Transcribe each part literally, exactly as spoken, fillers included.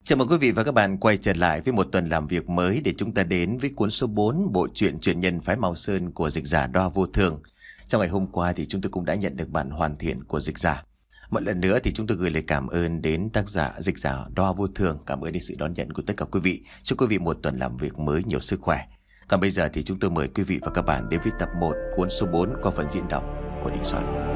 Chào mừng quý vị và các bạn quay trở lại với một tuần làm việc mới để chúng ta đến với cuốn số bốn bộ truyện truyện nhân phái Mao Sơn của dịch giả Đoa Vô Thường. Trong ngày hôm qua thì chúng tôi cũng đã nhận được bản hoàn thiện của dịch giả. Một lần nữa thì chúng tôi gửi lời cảm ơn đến tác giả dịch giả Đoa Vô Thường. Cảm ơn đến sự đón nhận của tất cả quý vị. Chúc quý vị một tuần làm việc mới nhiều sức khỏe. Còn bây giờ thì chúng tôi mời quý vị và các bạn đến với tập một cuốn số bốn qua phần diễn đọc của Đình Soạn.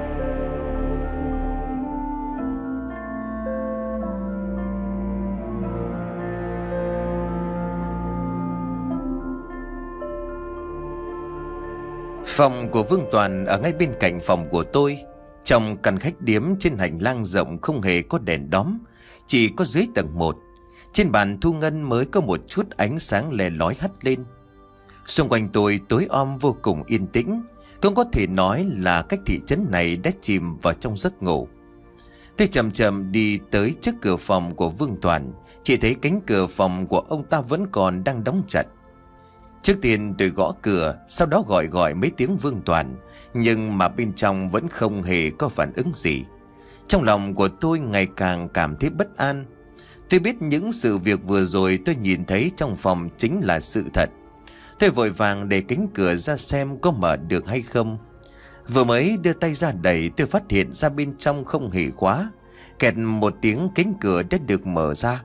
Phòng của Vương Toàn ở ngay bên cạnh phòng của tôi. Trong căn khách điếm trên hành lang rộng không hề có đèn đóm, chỉ có dưới tầng một. Trên bàn thu ngân mới có một chút ánh sáng lè lói hắt lên. Xung quanh tôi tối om vô cùng yên tĩnh, cũng có thể nói là cách thị trấn này đã chìm vào trong giấc ngủ. Tôi chậm chậm đi tới trước cửa phòng của Vương Toàn, chỉ thấy cánh cửa phòng của ông ta vẫn còn đang đóng chặt. Trước tiên tôi gõ cửa, sau đó gọi gọi mấy tiếng Vương Toàn, nhưng mà bên trong vẫn không hề có phản ứng gì. Trong lòng của tôi ngày càng cảm thấy bất an. Tôi biết những sự việc vừa rồi tôi nhìn thấy trong phòng chính là sự thật. Tôi vội vàng để cánh cửa ra xem có mở được hay không. Vừa mới đưa tay ra đẩy, tôi phát hiện ra bên trong không hề khóa. Kẹt một tiếng, cánh cửa đã được mở ra.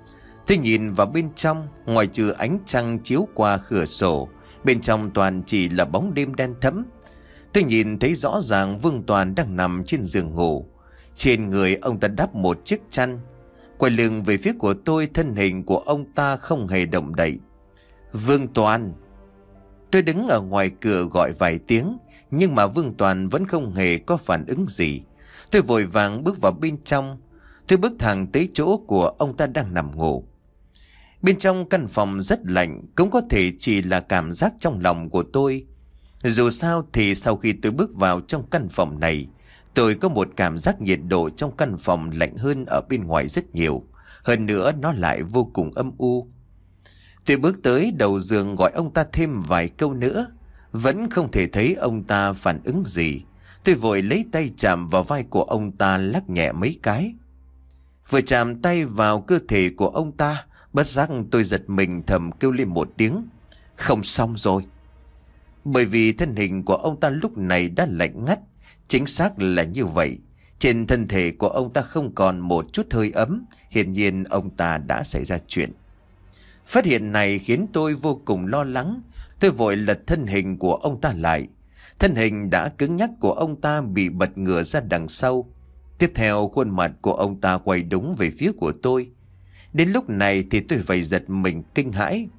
Tôi nhìn vào bên trong, ngoài trừ ánh trăng chiếu qua cửa sổ, bên trong toàn chỉ là bóng đêm đen thẫm. Tôi nhìn thấy rõ ràng Vương Toàn đang nằm trên giường ngủ. Trên người ông ta đắp một chiếc chăn. Quay lưng về phía của tôi, thân hình của ông ta không hề động đậy. Vương Toàn! Tôi đứng ở ngoài cửa gọi vài tiếng, nhưng mà Vương Toàn vẫn không hề có phản ứng gì. Tôi vội vàng bước vào bên trong. Tôi bước thẳng tới chỗ của ông ta đang nằm ngủ. Bên trong căn phòng rất lạnh, cũng có thể chỉ là cảm giác trong lòng của tôi. Dù sao thì sau khi tôi bước vào trong căn phòng này, tôi có một cảm giác nhiệt độ trong căn phòng lạnh hơn ở bên ngoài rất nhiều. Hơn nữa nó lại vô cùng âm u. Tôi bước tới đầu giường gọi ông ta thêm vài câu nữa, vẫn không thể thấy ông ta phản ứng gì. Tôi vội lấy tay chạm vào vai của ông ta, lắc nhẹ mấy cái. Vừa chạm tay vào cơ thể của ông ta, bất giác tôi giật mình thầm kêu lên một tiếng. Không xong rồi. Bởi vì thân hình của ông ta lúc này đã lạnh ngắt. Chính xác là như vậy. Trên thân thể của ông ta không còn một chút hơi ấm. Hiển nhiên ông ta đã xảy ra chuyện. Phát hiện này khiến tôi vô cùng lo lắng. Tôi vội lật thân hình của ông ta lại. Thân hình đã cứng nhắc của ông ta bị bật ngửa ra đằng sau. Tiếp theo khuôn mặt của ông ta quay đúng về phía của tôi. Đến lúc này thì tôi phải giật mình kinh hãi.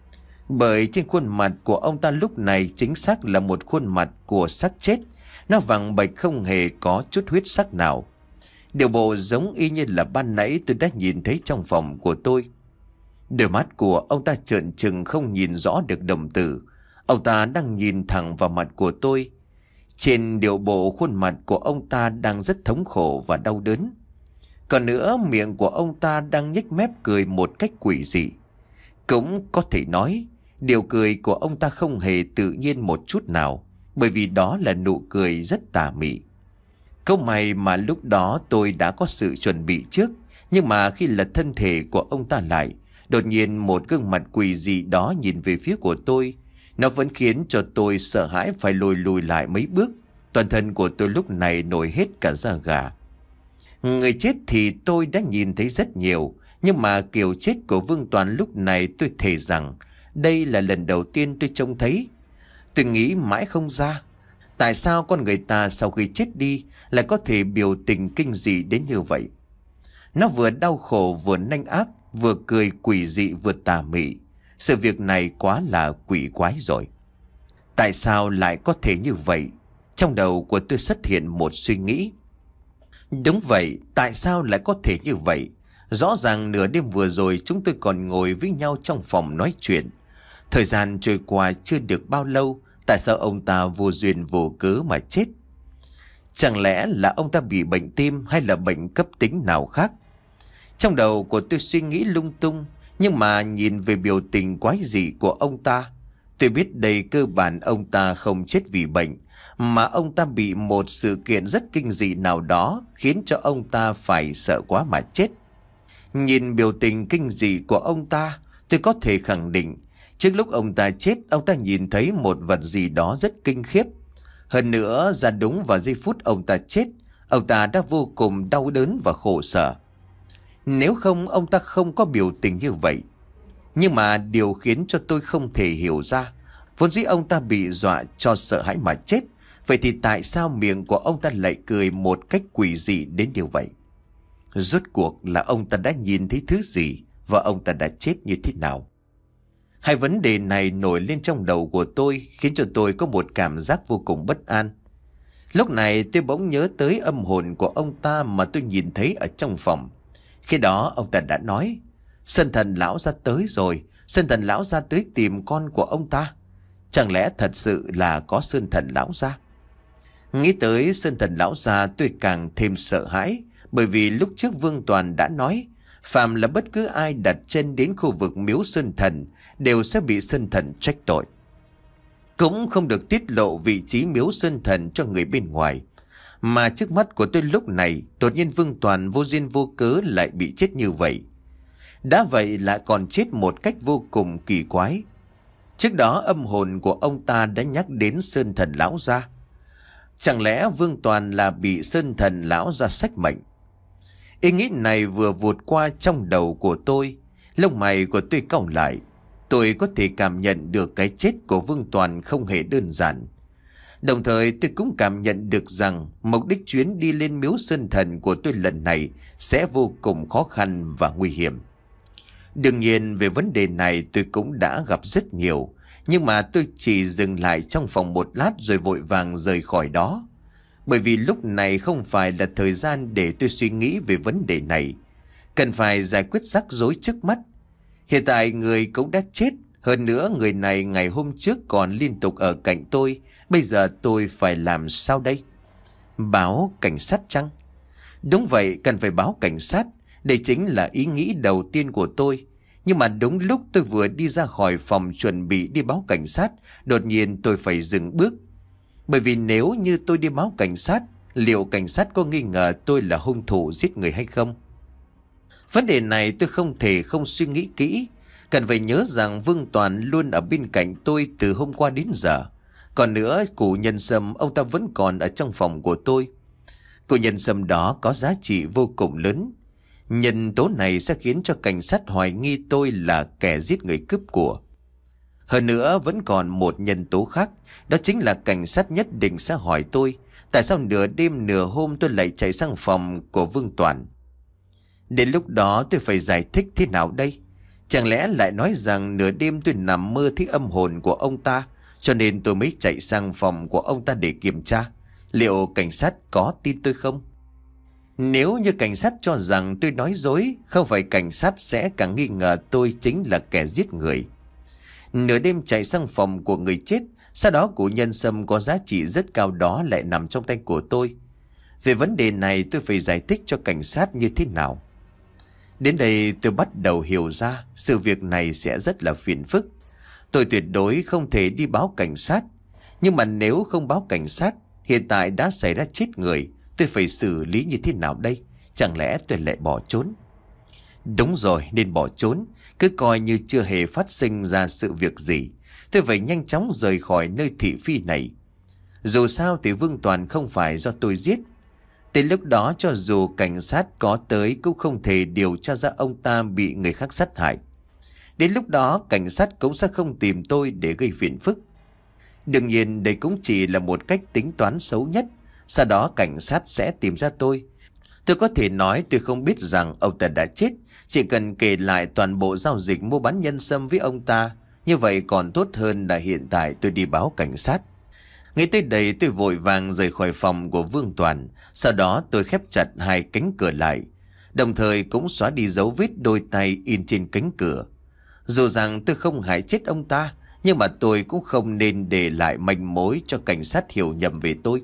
Bởi trên khuôn mặt của ông ta lúc này chính xác là một khuôn mặt của xác chết. Nó vàng bệch không hề có chút huyết sắc nào. Điều bộ giống y như là ban nãy tôi đã nhìn thấy trong phòng của tôi. Đôi mắt của ông ta trợn trừng không nhìn rõ được đồng tử. Ông ta đang nhìn thẳng vào mặt của tôi. Trên điệu bộ khuôn mặt của ông ta đang rất thống khổ và đau đớn. Còn nữa miệng của ông ta đang nhếch mép cười một cách quỷ dị. Cũng có thể nói điều cười của ông ta không hề tự nhiên một chút nào, bởi vì đó là nụ cười rất tà mị. Câu may mà lúc đó tôi đã có sự chuẩn bị trước. Nhưng mà khi lật thân thể của ông ta lại, đột nhiên một gương mặt quỷ dị đó nhìn về phía của tôi. Nó vẫn khiến cho tôi sợ hãi phải lùi lùi lại mấy bước. Toàn thân của tôi lúc này nổi hết cả da gà. Người chết thì tôi đã nhìn thấy rất nhiều. Nhưng mà kiểu chết của Vương Toàn lúc này tôi thề rằng đây là lần đầu tiên tôi trông thấy. Tôi nghĩ mãi không ra. Tại sao con người ta sau khi chết đi lại có thể biểu tình kinh dị đến như vậy? Nó vừa đau khổ vừa nanh ác, vừa cười quỷ dị vừa tà mị. Sự việc này quá là quỷ quái rồi. Tại sao lại có thể như vậy? Trong đầu của tôi xuất hiện một suy nghĩ. Đúng vậy, tại sao lại có thể như vậy? Rõ ràng nửa đêm vừa rồi chúng tôi còn ngồi với nhau trong phòng nói chuyện. Thời gian trôi qua chưa được bao lâu, tại sao ông ta vô duyên vô cớ mà chết? Chẳng lẽ là ông ta bị bệnh tim hay là bệnh cấp tính nào khác? Trong đầu của tôi suy nghĩ lung tung, nhưng mà nhìn về biểu tình quái dị của ông ta, tôi biết đây cơ bản ông ta không chết vì bệnh, mà ông ta bị một sự kiện rất kinh dị nào đó khiến cho ông ta phải sợ quá mà chết. Nhìn biểu tình kinh dị của ông ta, tôi có thể khẳng định trước lúc ông ta chết, ông ta nhìn thấy một vật gì đó rất kinh khiếp. Hơn nữa, ra đúng vào giây phút ông ta chết, ông ta đã vô cùng đau đớn và khổ sở. Nếu không, ông ta không có biểu tình như vậy. Nhưng mà điều khiến cho tôi không thể hiểu ra, vốn dĩ ông ta bị dọa cho sợ hãi mà chết. Vậy thì tại sao miệng của ông ta lại cười một cách quỷ dị đến như vậy? Rốt cuộc là ông ta đã nhìn thấy thứ gì và ông ta đã chết như thế nào? Hai vấn đề này nổi lên trong đầu của tôi, khiến cho tôi có một cảm giác vô cùng bất an. Lúc này tôi bỗng nhớ tới âm hồn của ông ta mà tôi nhìn thấy ở trong phòng. Khi đó ông ta đã nói: Sơn Thần lão ra tới rồi, Sơn Thần lão ra tới tìm con của ông ta. Chẳng lẽ thật sự là có Sơn Thần lão ra? Nghĩ tới Sơn Thần lão ra, tôi càng thêm sợ hãi, bởi vì lúc trước Vương Toàn đã nói phàm là bất cứ ai đặt chân đến khu vực miếu Sơn Thần đều sẽ bị Sơn Thần trách tội, cũng không được tiết lộ vị trí miếu Sơn Thần cho người bên ngoài. Mà trước mắt của tôi lúc này, đột nhiên Vương Toàn vô duyên vô cớ lại bị chết như vậy. Đã vậy lại còn chết một cách vô cùng kỳ quái. Trước đó âm hồn của ông ta đã nhắc đến Sơn Thần lão gia. Chẳng lẽ Vương Toàn là bị Sơn Thần lão gia xách mệnh? Ý nghĩ này vừa vụt qua trong đầu của tôi, lông mày của tôi cau lại. Tôi có thể cảm nhận được cái chết của Vương Toàn không hề đơn giản. Đồng thời tôi cũng cảm nhận được rằng mục đích chuyến đi lên miếu Sơn Thần của tôi lần này sẽ vô cùng khó khăn và nguy hiểm. Đương nhiên về vấn đề này tôi cũng đã gặp rất nhiều, nhưng mà tôi chỉ dừng lại trong phòng một lát rồi vội vàng rời khỏi đó. Bởi vì lúc này không phải là thời gian để tôi suy nghĩ về vấn đề này. Cần phải giải quyết rắc rối trước mắt. Hiện tại người cũng đã chết. Hơn nữa người này ngày hôm trước còn liên tục ở cạnh tôi. Bây giờ tôi phải làm sao đây? Báo cảnh sát chăng? Đúng vậy, cần phải báo cảnh sát. Đây chính là ý nghĩ đầu tiên của tôi. Nhưng mà đúng lúc tôi vừa đi ra khỏi phòng chuẩn bị đi báo cảnh sát, đột nhiên tôi phải dừng bước. Bởi vì nếu như tôi đi báo cảnh sát, liệu cảnh sát có nghi ngờ tôi là hung thủ giết người hay không? Vấn đề này tôi không thể không suy nghĩ kỹ. Cần phải nhớ rằng Vương Toàn luôn ở bên cạnh tôi từ hôm qua đến giờ. Còn nữa, cụ Nhân Sâm ông ta vẫn còn ở trong phòng của tôi. Cụ Nhân Sâm đó có giá trị vô cùng lớn. Nhân tố này sẽ khiến cho cảnh sát hoài nghi tôi là kẻ giết người cướp của. Hơn nữa vẫn còn một nhân tố khác, đó chính là cảnh sát nhất định sẽ hỏi tôi tại sao nửa đêm nửa hôm tôi lại chạy sang phòng của Vương Toàn. Đến lúc đó tôi phải giải thích thế nào đây? Chẳng lẽ lại nói rằng nửa đêm tôi nằm mơ thấy âm hồn của ông ta, cho nên tôi mới chạy sang phòng của ông ta để kiểm tra? Liệu cảnh sát có tin tôi không? Nếu như cảnh sát cho rằng tôi nói dối, không phải cảnh sát sẽ càng nghi ngờ tôi chính là kẻ giết người. Nửa đêm chạy sang phòng của người chết, sau đó của Nhân Sâm có giá trị rất cao đó lại nằm trong tay của tôi. Về vấn đề này tôi phải giải thích cho cảnh sát như thế nào? Đến đây tôi bắt đầu hiểu ra sự việc này sẽ rất là phiền phức. Tôi tuyệt đối không thể đi báo cảnh sát. Nhưng mà nếu không báo cảnh sát, hiện tại đã xảy ra chết người, tôi phải xử lý như thế nào đây? Chẳng lẽ tôi lại bỏ trốn? Đúng rồi, nên bỏ trốn. Cứ coi như chưa hề phát sinh ra sự việc gì. Tôi phải nhanh chóng rời khỏi nơi thị phi này. Dù sao thì Vương Toàn không phải do tôi giết. Tới lúc đó cho dù cảnh sát có tới cũng không thể điều tra ra ông ta bị người khác sát hại. Đến lúc đó cảnh sát cũng sẽ không tìm tôi để gây phiền phức. Đương nhiên đây cũng chỉ là một cách tính toán xấu nhất. Sau đó cảnh sát sẽ tìm ra tôi. Tôi có thể nói tôi không biết rằng ông ta đã chết. Chỉ cần kể lại toàn bộ giao dịch mua bán nhân sâm với ông ta. Như vậy còn tốt hơn là hiện tại tôi đi báo cảnh sát. Nghĩ tới đây tôi vội vàng rời khỏi phòng của Vương Toàn. Sau đó tôi khép chặt hai cánh cửa lại. Đồng thời cũng xóa đi dấu vết đôi tay in trên cánh cửa. Dù rằng tôi không hại chết ông ta, nhưng mà tôi cũng không nên để lại manh mối cho cảnh sát hiểu nhầm về tôi.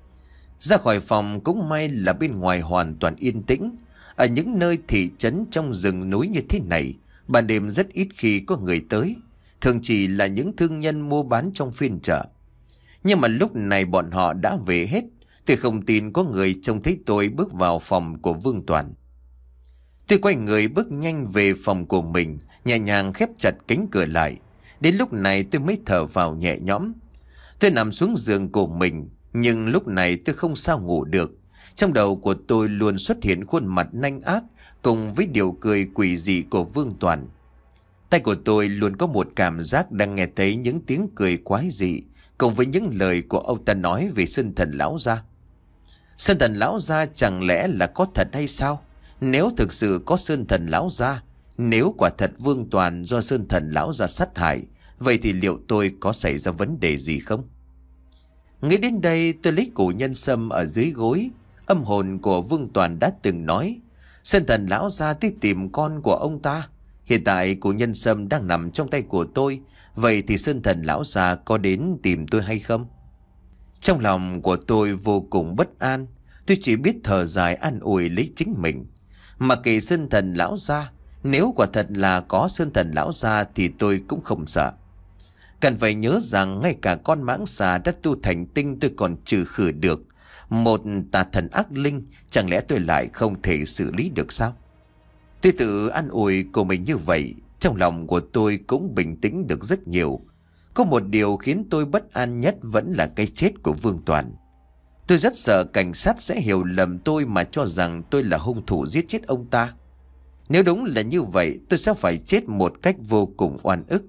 Ra khỏi phòng cũng may là bên ngoài hoàn toàn yên tĩnh. Ở những nơi thị trấn trong rừng núi như thế này, ban đêm rất ít khi có người tới. Thường chỉ là những thương nhân mua bán trong phiên chợ. Nhưng mà lúc này bọn họ đã về hết. Tôi không tin có người trông thấy tôi bước vào phòng của Vương Toàn. Tôi quay người bước nhanh về phòng của mình, nhẹ nhàng khép chặt cánh cửa lại. Đến lúc này tôi mới thở vào nhẹ nhõm. Tôi nằm xuống giường của mình, nhưng lúc này tôi không sao ngủ được. Trong đầu của tôi luôn xuất hiện khuôn mặt nanh ác cùng với điều cười quỷ dị của Vương Toàn. Tay của tôi luôn có một cảm giác đang nghe thấy những tiếng cười quái dị cùng với những lời của ông ta nói về Sơn Thần lão gia. Sơn Thần lão gia chẳng lẽ là có thật hay sao? Nếu thực sự có Sơn Thần lão gia, nếu quả thật Vương Toàn do Sơn Thần lão gia sát hại, vậy thì liệu tôi có xảy ra vấn đề gì không? Nghĩ đến đây, tôi lấy củ nhân sâm ở dưới gối. Âm hồn của Vương Toàn đã từng nói, Sơn Thần lão gia đi tìm con của ông ta. Hiện tại củ nhân sâm đang nằm trong tay của tôi, vậy thì Sơn Thần lão gia có đến tìm tôi hay không? Trong lòng của tôi vô cùng bất an. Tôi chỉ biết thở dài an ủi lấy chính mình. Mà kể Sơn Thần lão gia, nếu quả thật là có Sơn Thần lão gia thì tôi cũng không sợ. Cần phải nhớ rằng ngay cả con mãng xà đã tu thành tinh tôi còn trừ khử được. Một tà thần ác linh, chẳng lẽ tôi lại không thể xử lý được sao? Tôi tự an ủi của mình như vậy, trong lòng của tôi cũng bình tĩnh được rất nhiều. Có một điều khiến tôi bất an nhất vẫn là cái chết của Vương Toàn. Tôi rất sợ cảnh sát sẽ hiểu lầm tôi mà cho rằng tôi là hung thủ giết chết ông ta. Nếu đúng là như vậy, tôi sẽ phải chết một cách vô cùng oan ức.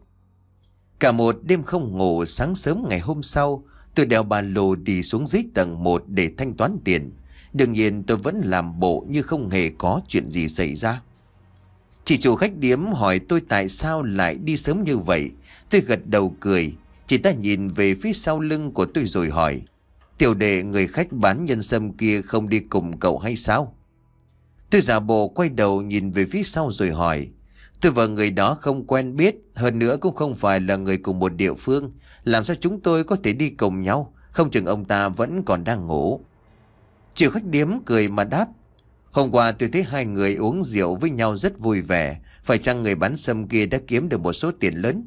Cả một đêm không ngủ, sáng sớm ngày hôm sau, tôi đeo ba lô đi xuống dưới tầng một để thanh toán tiền. Đương nhiên tôi vẫn làm bộ như không hề có chuyện gì xảy ra. Chị chủ khách điếm hỏi tôi tại sao lại đi sớm như vậy. Tôi gật đầu cười. Chị ta nhìn về phía sau lưng của tôi rồi hỏi, tiểu đệ người khách bán nhân sâm kia không đi cùng cậu hay sao? Tôi giả bộ quay đầu nhìn về phía sau rồi hỏi, tôi và người đó không quen biết, hơn nữa cũng không phải là người cùng một địa phương. Làm sao chúng tôi có thể đi cùng nhau? Không chừng ông ta vẫn còn đang ngủ. Chủ khách điếm cười mà đáp, hôm qua tôi thấy hai người uống rượu với nhau rất vui vẻ. Phải chăng người bán sâm kia đã kiếm được một số tiền lớn?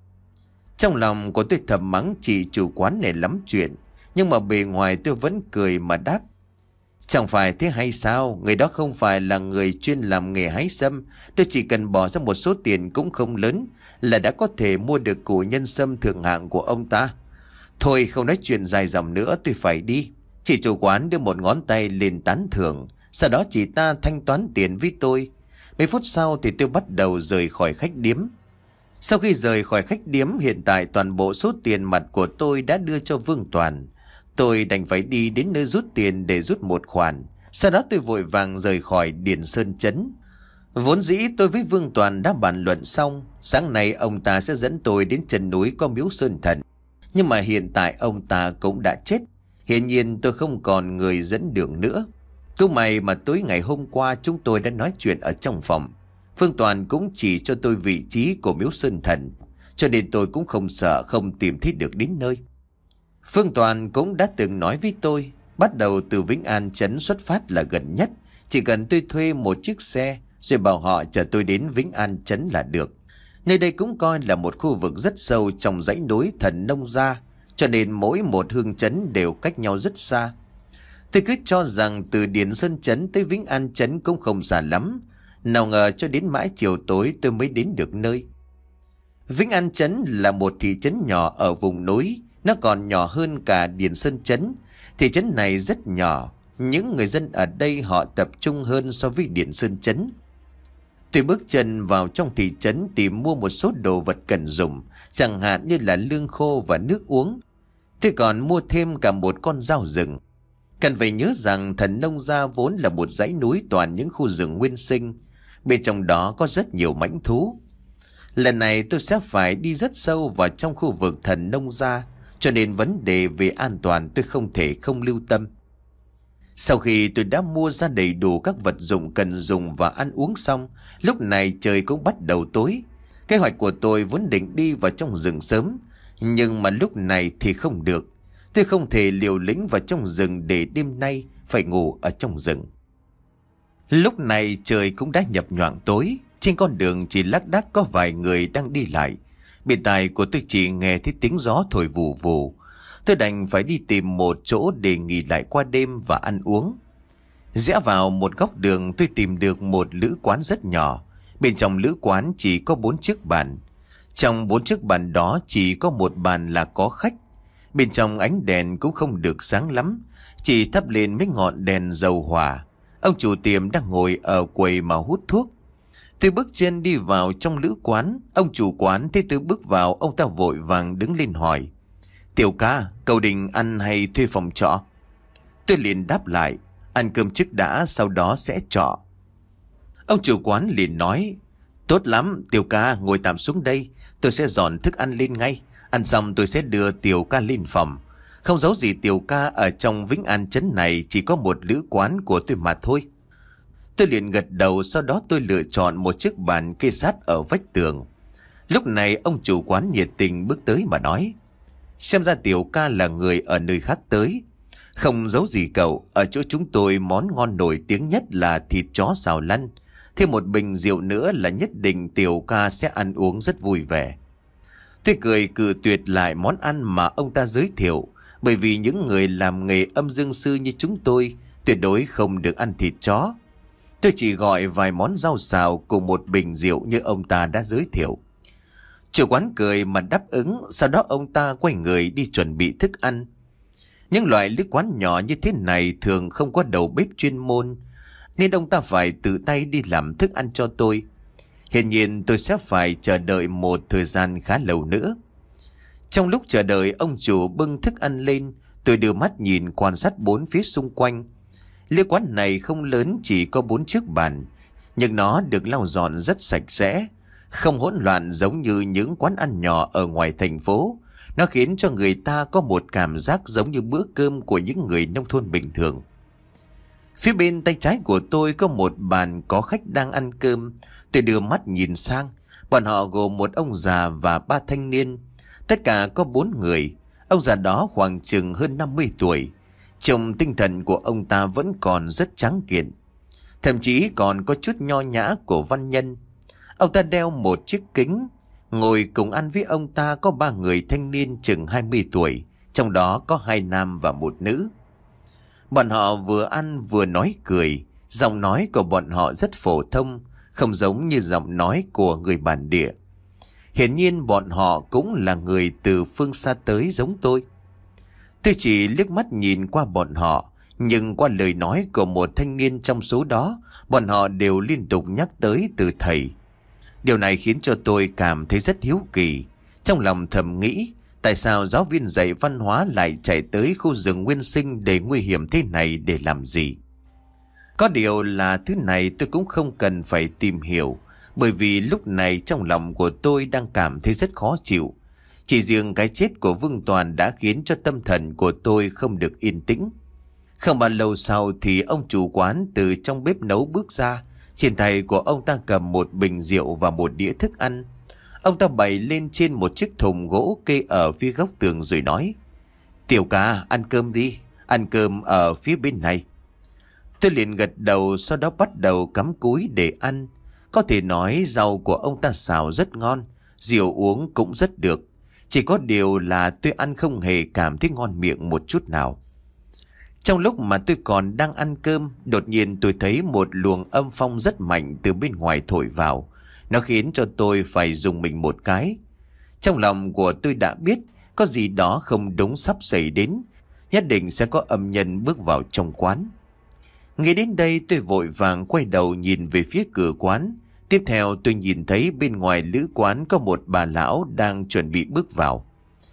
Trong lòng của tôi thầm mắng chị chủ quán này lắm chuyện, nhưng mà bề ngoài tôi vẫn cười mà đáp, chẳng phải thế hay sao? Người đó không phải là người chuyên làm nghề hái sâm. Tôi chỉ cần bỏ ra một số tiền cũng không lớn là đã có thể mua được củ nhân sâm thượng hạng của ông ta. Thôi không nói chuyện dài dòng nữa, tôi phải đi. Chị chủ quán đưa một ngón tay lên tán thưởng. Sau đó chị ta thanh toán tiền với tôi. Mấy phút sau thì tôi bắt đầu rời khỏi khách điếm. Sau khi rời khỏi khách điếm, hiện tại toàn bộ số tiền mặt của tôi đã đưa cho Vương Toàn. Tôi đành phải đi đến nơi rút tiền để rút một khoản. Sau đó tôi vội vàng rời khỏi Điền Sơn Trấn. Vốn dĩ tôi với Vương Toàn đã bàn luận xong, sáng nay ông ta sẽ dẫn tôi đến chân núi có miếu Sơn Thần. Nhưng mà hiện tại ông ta cũng đã chết. Hiển nhiên tôi không còn người dẫn đường nữa. Cũng may mà tối ngày hôm qua chúng tôi đã nói chuyện ở trong phòng. Vương Toàn cũng chỉ cho tôi vị trí của miếu Sơn Thần, cho nên tôi cũng không sợ không tìm thấy được đến nơi. Vương Toàn cũng đã từng nói với tôi, bắt đầu từ Vĩnh An Trấn xuất phát là gần nhất. Chỉ cần tôi thuê một chiếc xe rồi bảo họ chở tôi đến Vĩnh An Trấn là được. Nơi đây cũng coi là một khu vực rất sâu trong dãy núi Thần Nông Gia, cho nên mỗi một hương trấn đều cách nhau rất xa. Tôi cứ cho rằng từ Điền Sơn Trấn tới Vĩnh An Trấn cũng không xa lắm. Nào ngờ cho đến mãi chiều tối tôi mới đến được nơi. Vĩnh An Trấn là một thị trấn nhỏ ở vùng núi. Nó còn nhỏ hơn cả Điền Sơn Trấn. Thị trấn này rất nhỏ. Những người dân ở đây họ tập trung hơn so với Điền Sơn Trấn. Tôi bước chân vào trong thị trấn tìm mua một số đồ vật cần dùng, chẳng hạn như là lương khô và nước uống. Tôi còn mua thêm cả một con dao rừng. Cần phải nhớ rằng Thần Nông Gia vốn là một dãy núi toàn những khu rừng nguyên sinh. Bên trong đó có rất nhiều mãnh thú. Lần này tôi sẽ phải đi rất sâu vào trong khu vực Thần Nông Gia, cho nên vấn đề về an toàn tôi không thể không lưu tâm. Sau khi tôi đã mua ra đầy đủ các vật dụng cần dùng và ăn uống xong, lúc này trời cũng bắt đầu tối. Kế hoạch của tôi vốn định đi vào trong rừng sớm, nhưng mà lúc này thì không được. Tôi không thể liều lĩnh vào trong rừng để đêm nay phải ngủ ở trong rừng. Lúc này trời cũng đã nhập nhoạng tối, trên con đường chỉ lác đác có vài người đang đi lại. Bên tai của tôi chỉ nghe thấy tiếng gió thổi vù vù. Tôi đành phải đi tìm một chỗ để nghỉ lại qua đêm và ăn uống. Rẽ vào một góc đường, tôi tìm được một lữ quán rất nhỏ. Bên trong lữ quán chỉ có bốn chiếc bàn. Trong bốn chiếc bàn đó chỉ có một bàn là có khách. Bên trong ánh đèn cũng không được sáng lắm, chỉ thắp lên mấy ngọn đèn dầu hỏa. Ông chủ tiệm đang ngồi ở quầy mà hút thuốc. Tôi bước chân đi vào trong lữ quán. Ông chủ quán thấy tôi bước vào, ông ta vội vàng đứng lên hỏi: "Tiểu ca, cậu định ăn hay thuê phòng trọ?" Tôi liền đáp lại: "Ăn cơm trước đã, sau đó sẽ trọ." Ông chủ quán liền nói: "Tốt lắm, Tiểu ca ngồi tạm xuống đây, tôi sẽ dọn thức ăn lên ngay. Ăn xong tôi sẽ đưa Tiểu ca lên phòng. Không giấu gì Tiểu ca, ở trong Vĩnh An trấn này chỉ có một lữ quán của tôi mà thôi." Tôi liền gật đầu, sau đó tôi lựa chọn một chiếc bàn kê sát ở vách tường. Lúc này ông chủ quán nhiệt tình bước tới mà nói: "Xem ra Tiểu ca là người ở nơi khác tới. Không giấu gì cậu, ở chỗ chúng tôi món ngon nổi tiếng nhất là thịt chó xào lăn. Thêm một bình rượu nữa là nhất định Tiểu ca sẽ ăn uống rất vui vẻ." Tôi cười cự tuyệt lại món ăn mà ông ta giới thiệu, bởi vì những người làm nghề âm dương sư như chúng tôi tuyệt đối không được ăn thịt chó. Tôi chỉ gọi vài món rau xào cùng một bình rượu như ông ta đã giới thiệu. Chủ quán cười mà đáp ứng, sau đó ông ta quay người đi chuẩn bị thức ăn. Những loại lữ quán nhỏ như thế này thường không có đầu bếp chuyên môn, nên ông ta phải tự tay đi làm thức ăn cho tôi. Hiển nhiên tôi sẽ phải chờ đợi một thời gian khá lâu nữa. Trong lúc chờ đợi ông chủ bưng thức ăn lên, tôi đưa mắt nhìn quan sát bốn phía xung quanh. Lữ quán này không lớn, chỉ có bốn chiếc bàn, nhưng nó được lau dọn rất sạch sẽ, không hỗn loạn giống như những quán ăn nhỏ ở ngoài thành phố. Nó khiến cho người ta có một cảm giác giống như bữa cơm của những người nông thôn bình thường. Phía bên tay trái của tôi có một bàn có khách đang ăn cơm. Tôi đưa mắt nhìn sang, bọn họ gồm một ông già và ba thanh niên. Tất cả có bốn người. Ông già đó khoảng chừng hơn năm mươi tuổi. Trông tinh thần của ông ta vẫn còn rất tráng kiện, thậm chí còn có chút nho nhã của văn nhân. Ông ta đeo một chiếc kính. Ngồi cùng ăn với ông ta có ba người thanh niên chừng hai mươi tuổi, trong đó có hai nam và một nữ. Bọn họ vừa ăn vừa nói cười. Giọng nói của bọn họ rất phổ thông, không giống như giọng nói của người bản địa. Hiển nhiên bọn họ cũng là người từ phương xa tới giống tôi. Tôi chỉ liếc mắt nhìn qua bọn họ, nhưng qua lời nói của một thanh niên trong số đó, bọn họ đều liên tục nhắc tới từ thầy. Điều này khiến cho tôi cảm thấy rất hiếu kỳ. Trong lòng thầm nghĩ, tại sao giáo viên dạy văn hóa lại chạy tới khu rừng nguyên sinh để nguy hiểm thế này để làm gì? Có điều là thứ này tôi cũng không cần phải tìm hiểu, bởi vì lúc này trong lòng của tôi đang cảm thấy rất khó chịu. Chỉ riêng cái chết của Vương Toàn đã khiến cho tâm thần của tôi không được yên tĩnh. Không bao lâu sau thì ông chủ quán từ trong bếp nấu bước ra. Trên tay của ông ta cầm một bình rượu và một đĩa thức ăn. Ông ta bày lên trên một chiếc thùng gỗ kê ở phía góc tường rồi nói: "Tiểu ca, ăn cơm đi, ăn cơm ở phía bên này." Tôi liền gật đầu, sau đó bắt đầu cắm cúi để ăn. Có thể nói rau của ông ta xào rất ngon, rượu uống cũng rất được. Chỉ có điều là tôi ăn không hề cảm thấy ngon miệng một chút nào. Trong lúc mà tôi còn đang ăn cơm, đột nhiên tôi thấy một luồng âm phong rất mạnh từ bên ngoài thổi vào. Nó khiến cho tôi phải dùng mình một cái. Trong lòng của tôi đã biết có gì đó không đúng sắp xảy đến. Nhất định sẽ có âm nhân bước vào trong quán. Nghĩ đến đây tôi vội vàng quay đầu nhìn về phía cửa quán. Tiếp theo tôi nhìn thấy bên ngoài lữ quán có một bà lão đang chuẩn bị bước vào.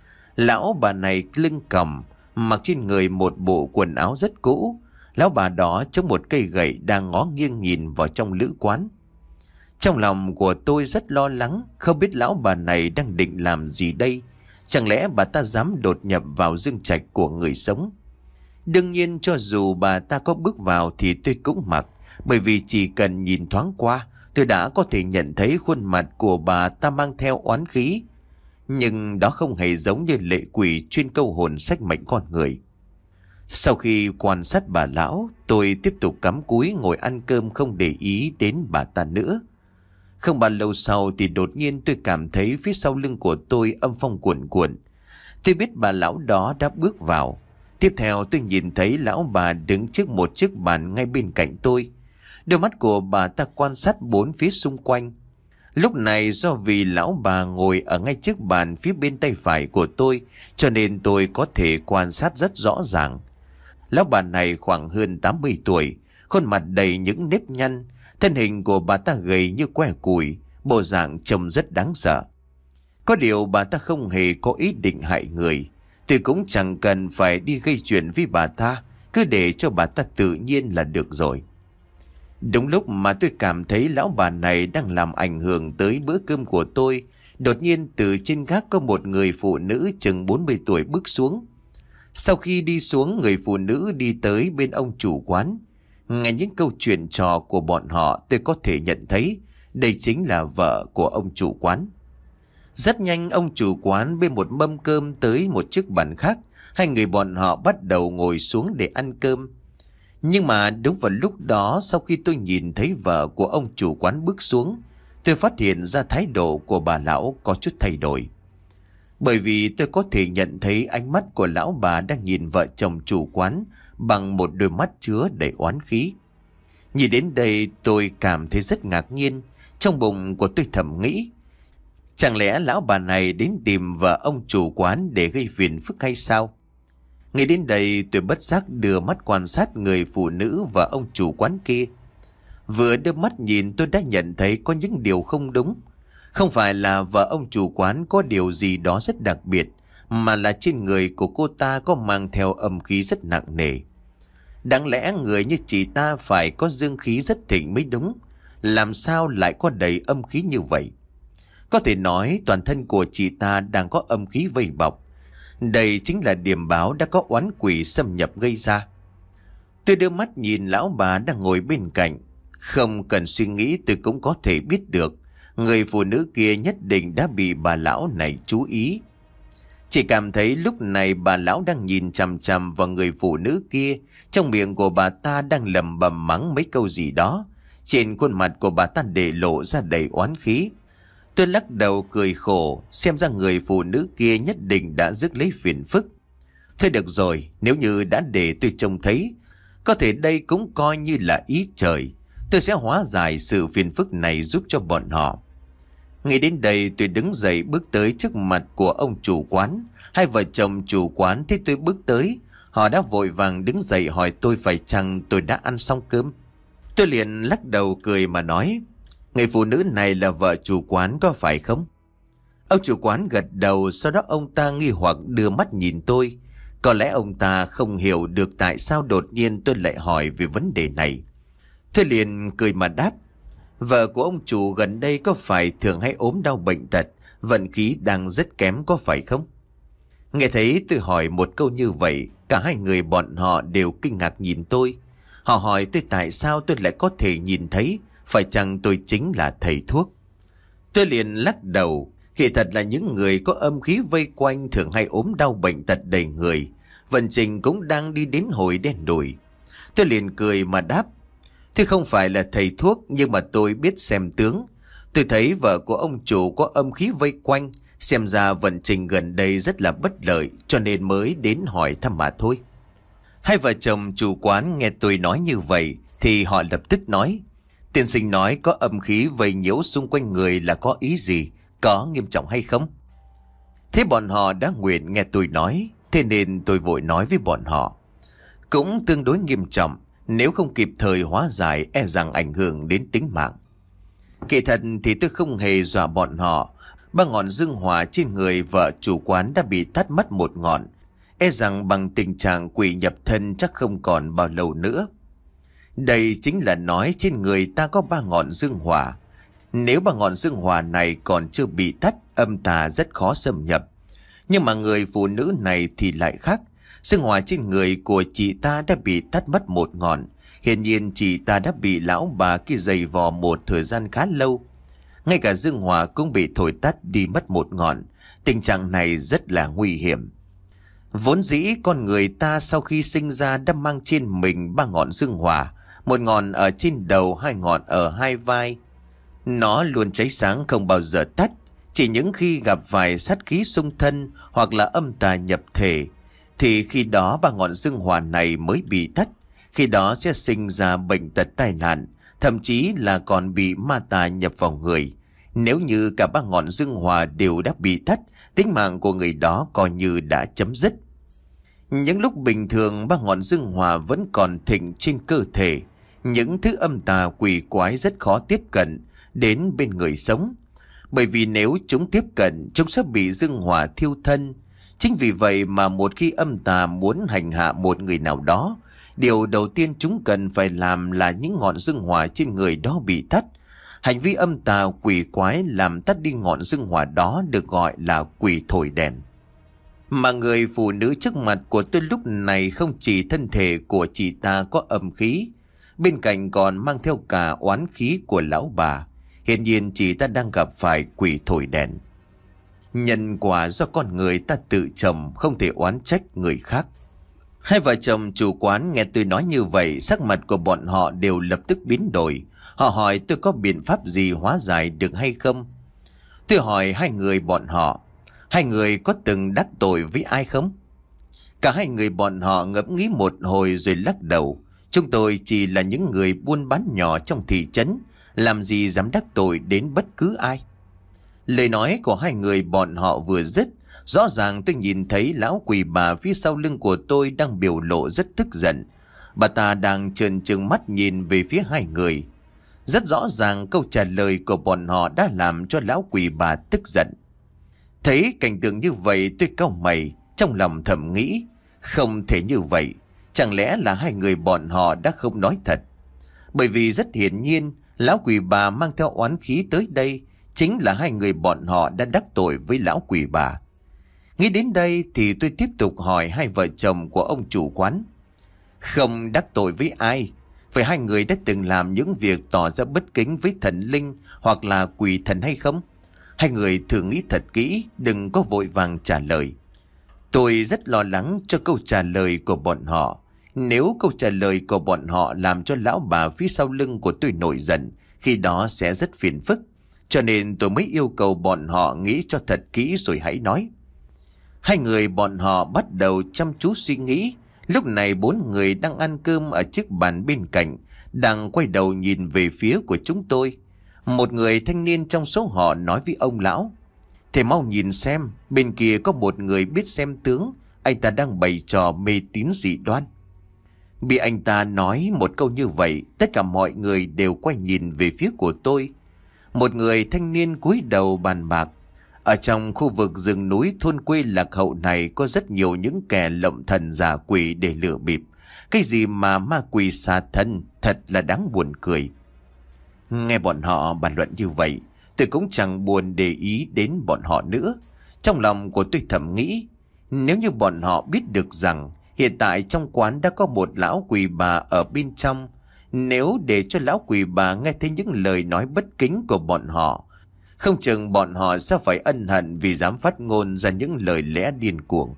Lão bà này lưng còng, mặc trên người một bộ quần áo rất cũ. Lão bà đó chống một cây gậy đang ngó nghiêng nhìn vào trong lữ quán. Trong lòng của tôi rất lo lắng, không biết lão bà này đang định làm gì đây. Chẳng lẽ bà ta dám đột nhập vào dương trạch của người sống? Đương nhiên cho dù bà ta có bước vào thì tôi cũng mặc, bởi vì chỉ cần nhìn thoáng qua tôi đã có thể nhận thấy khuôn mặt của bà ta mang theo oán khí. Nhưng đó không hề giống như lệ quỷ chuyên câu hồn sách mệnh con người. Sau khi quan sát bà lão, tôi tiếp tục cắm cúi ngồi ăn cơm không để ý đến bà ta nữa. Không bao lâu sau thì đột nhiên tôi cảm thấy phía sau lưng của tôi âm phong cuồn cuộn. Tôi biết bà lão đó đã bước vào. Tiếp theo tôi nhìn thấy lão bà đứng trước một chiếc bàn ngay bên cạnh tôi. Đôi mắt của bà ta quan sát bốn phía xung quanh. Lúc này do vì lão bà ngồi ở ngay chiếc bàn phía bên tay phải của tôi, cho nên tôi có thể quan sát rất rõ ràng. Lão bà này khoảng hơn tám mươi tuổi, khuôn mặt đầy những nếp nhăn, thân hình của bà ta gầy như que củi, bộ dạng trông rất đáng sợ. Có điều bà ta không hề có ý định hại người. Tôi cũng chẳng cần phải đi gây chuyện với bà ta, cứ để cho bà ta tự nhiên là được rồi. Đúng lúc mà tôi cảm thấy lão bà này đang làm ảnh hưởng tới bữa cơm của tôi, đột nhiên từ trên gác có một người phụ nữ chừng bốn mươi tuổi bước xuống. Sau khi đi xuống, người phụ nữ đi tới bên ông chủ quán. Nghe những câu chuyện trò của bọn họ, tôi có thể nhận thấy đây chính là vợ của ông chủ quán. Rất nhanh ông chủ quán bê một mâm cơm tới một chiếc bàn khác. Hai người bọn họ bắt đầu ngồi xuống để ăn cơm. Nhưng mà đúng vào lúc đó, sau khi tôi nhìn thấy vợ của ông chủ quán bước xuống, tôi phát hiện ra thái độ của bà lão có chút thay đổi. Bởi vì tôi có thể nhận thấy ánh mắt của lão bà đang nhìn vợ chồng chủ quán bằng một đôi mắt chứa đầy oán khí. Nhìn đến đây tôi cảm thấy rất ngạc nhiên. Trong bụng của tôi thầm nghĩ, chẳng lẽ lão bà này đến tìm vợ ông chủ quán để gây phiền phức hay sao? Nghĩ đến đây tôi bất giác đưa mắt quan sát người phụ nữ và ông chủ quán kia. Vừa đưa mắt nhìn tôi đã nhận thấy có những điều không đúng. Không phải là vợ ông chủ quán có điều gì đó rất đặc biệt, mà là trên người của cô ta có mang theo âm khí rất nặng nề. Đáng lẽ người như chị ta phải có dương khí rất thịnh mới đúng, làm sao lại có đầy âm khí như vậy? Có thể nói toàn thân của chị ta đang có âm khí vây bọc. Đây chính là điểm báo đã có oán quỷ xâm nhập gây ra. Tôi đưa mắt nhìn lão bà đang ngồi bên cạnh. Không cần suy nghĩ tôi cũng có thể biết được người phụ nữ kia nhất định đã bị bà lão này chú ý. Chỉ cảm thấy lúc này bà lão đang nhìn chằm chằm vào người phụ nữ kia. Trong miệng của bà ta đang lẩm bẩm mắng mấy câu gì đó. Trên khuôn mặt của bà ta để lộ ra đầy oán khí. Tôi lắc đầu cười khổ, xem ra người phụ nữ kia nhất định đã rước lấy phiền phức. Thôi được rồi, nếu như đã để tôi trông thấy, có thể đây cũng coi như là ý trời. Tôi sẽ hóa giải sự phiền phức này giúp cho bọn họ. Nghĩ đến đây tôi đứng dậy bước tới trước mặt của ông chủ quán. Hai vợ chồng chủ quán thấy tôi bước tới, họ đã vội vàng đứng dậy hỏi tôi phải chăng tôi đã ăn xong cơm. Tôi liền lắc đầu cười mà nói, người phụ nữ này là vợ chủ quán có phải không? Ông chủ quán gật đầu, sau đó ông ta nghi hoặc đưa mắt nhìn tôi. Có lẽ ông ta không hiểu được tại sao đột nhiên tôi lại hỏi về vấn đề này. Tôi liền cười mà đáp, vợ của ông chủ gần đây có phải thường hay ốm đau bệnh tật, vận khí đang rất kém có phải không? Nghe thấy tôi hỏi một câu như vậy, cả hai người bọn họ đều kinh ngạc nhìn tôi. Họ hỏi tôi tại sao tôi lại có thể nhìn thấy, phải chăng tôi chính là thầy thuốc? Tôi liền lắc đầu, khi thật là những người có âm khí vây quanh thường hay ốm đau bệnh tật đầy người. Vận trình cũng đang đi đến hồi đen đủi. Tôi liền cười mà đáp, tôi không phải là thầy thuốc nhưng mà tôi biết xem tướng. Tôi thấy vợ của ông chủ có âm khí vây quanh, xem ra vận trình gần đây rất là bất lợi cho nên mới đến hỏi thăm mà thôi. Hai vợ chồng chủ quán nghe tôi nói như vậy thì họ lập tức nói, tiên sinh nói có âm khí vây nhiễu xung quanh người là có ý gì, có nghiêm trọng hay không? Thế bọn họ đã nguyện nghe tôi nói, thế nên tôi vội nói với bọn họ, cũng tương đối nghiêm trọng, nếu không kịp thời hóa giải e rằng ảnh hưởng đến tính mạng. Kỳ thật thì tôi không hề dọa bọn họ, ba ngọn dương hỏa trên người vợ chủ quán đã bị tắt mất một ngọn, e rằng bằng tình trạng quỷ nhập thân chắc không còn bao lâu nữa. Đây chính là nói trên người ta có ba ngọn dương hỏa. Nếu ba ngọn dương hỏa này còn chưa bị tắt, âm tà rất khó xâm nhập. Nhưng mà người phụ nữ này thì lại khác. Dương hỏa trên người của chị ta đã bị tắt mất một ngọn. Hiển nhiên chị ta đã bị lão bà kia giày vò một thời gian khá lâu. Ngay cả dương hỏa cũng bị thổi tắt đi mất một ngọn. Tình trạng này rất là nguy hiểm. Vốn dĩ con người ta sau khi sinh ra đã mang trên mình ba ngọn dương hỏa. Một ngọn ở trên đầu, hai ngọn ở hai vai. Nó luôn cháy sáng không bao giờ tắt. Chỉ những khi gặp vài sát khí xung thân hoặc là âm tà nhập thể thì khi đó ba ngọn dương hỏa này mới bị tắt. Khi đó sẽ sinh ra bệnh tật tai nạn, thậm chí là còn bị ma tà nhập vào người. Nếu như cả ba ngọn dương hỏa đều đã bị tắt, tính mạng của người đó coi như đã chấm dứt. Những lúc bình thường ba ngọn dương hỏa vẫn còn thịnh trên cơ thể, những thứ âm tà quỷ quái rất khó tiếp cận đến bên người sống. Bởi vì nếu chúng tiếp cận, chúng sẽ bị dương hỏa thiêu thân. Chính vì vậy mà một khi âm tà muốn hành hạ một người nào đó, điều đầu tiên chúng cần phải làm là những ngọn dương hỏa trên người đó bị tắt. Hành vi âm tà quỷ quái làm tắt đi ngọn dương hỏa đó được gọi là quỷ thổi đèn. Mà người phụ nữ trước mặt của tôi lúc này không chỉ thân thể của chị ta có âm khí, bên cạnh còn mang theo cả oán khí của lão bà. Hiện nhiên chị ta đang gặp phải quỷ thổi đèn. Nhân quả do con người ta tự trồng, không thể oán trách người khác. Hai vợ chồng chủ quán nghe tôi nói như vậy, sắc mặt của bọn họ đều lập tức biến đổi. Họ hỏi tôi có biện pháp gì hóa giải được hay không. Tôi hỏi hai người bọn họ, hai người có từng đắc tội với ai không? Cả hai người bọn họ ngẫm nghĩ một hồi rồi lắc đầu. Chúng tôi chỉ là những người buôn bán nhỏ trong thị trấn, làm gì dám đắc tội đến bất cứ ai. Lời nói của hai người bọn họ vừa dứt, rõ ràng tôi nhìn thấy lão quỷ bà phía sau lưng của tôi đang biểu lộ rất tức giận. Bà ta đang trợn trừng mắt nhìn về phía hai người. Rất rõ ràng câu trả lời của bọn họ đã làm cho lão quỷ bà tức giận. Thấy cảnh tượng như vậy tôi cau mày, trong lòng thầm nghĩ, không thể như vậy. Chẳng lẽ là hai người bọn họ đã không nói thật? Bởi vì rất hiển nhiên, lão quỷ bà mang theo oán khí tới đây, chính là hai người bọn họ đã đắc tội với lão quỷ bà. Nghĩ đến đây thì tôi tiếp tục hỏi hai vợ chồng của ông chủ quán. Không đắc tội với ai? Phải hai người đã từng làm những việc tỏ ra bất kính với thần linh hoặc là quỷ thần hay không? Hai người thử nghĩ thật kỹ, đừng có vội vàng trả lời. Tôi rất lo lắng cho câu trả lời của bọn họ. Nếu câu trả lời của bọn họ làm cho lão bà phía sau lưng của tôi nổi giận, khi đó sẽ rất phiền phức. Cho nên tôi mới yêu cầu bọn họ nghĩ cho thật kỹ rồi hãy nói. Hai người bọn họ bắt đầu chăm chú suy nghĩ. Lúc này bốn người đang ăn cơm ở chiếc bàn bên cạnh, đang quay đầu nhìn về phía của chúng tôi. Một người thanh niên trong số họ nói với ông lão: "Thầy mau nhìn xem, bên kia có một người biết xem tướng, anh ta đang bày trò mê tín dị đoan." Bị anh ta nói một câu như vậy, tất cả mọi người đều quay nhìn về phía của tôi. Một người thanh niên cúi đầu bàn bạc. Ở trong khu vực rừng núi thôn quê lạc hậu này có rất nhiều những kẻ lộng thần giả quỷ để lừa bịp. Cái gì mà ma quỷ xà thân, thật là đáng buồn cười. Nghe bọn họ bàn luận như vậy, tôi cũng chẳng buồn để ý đến bọn họ nữa. Trong lòng của tôi thầm nghĩ, nếu như bọn họ biết được rằng hiện tại trong quán đã có một lão quỷ bà ở bên trong, nếu để cho lão quỷ bà nghe thấy những lời nói bất kính của bọn họ, không chừng bọn họ sẽ phải ân hận vì dám phát ngôn ra những lời lẽ điên cuồng.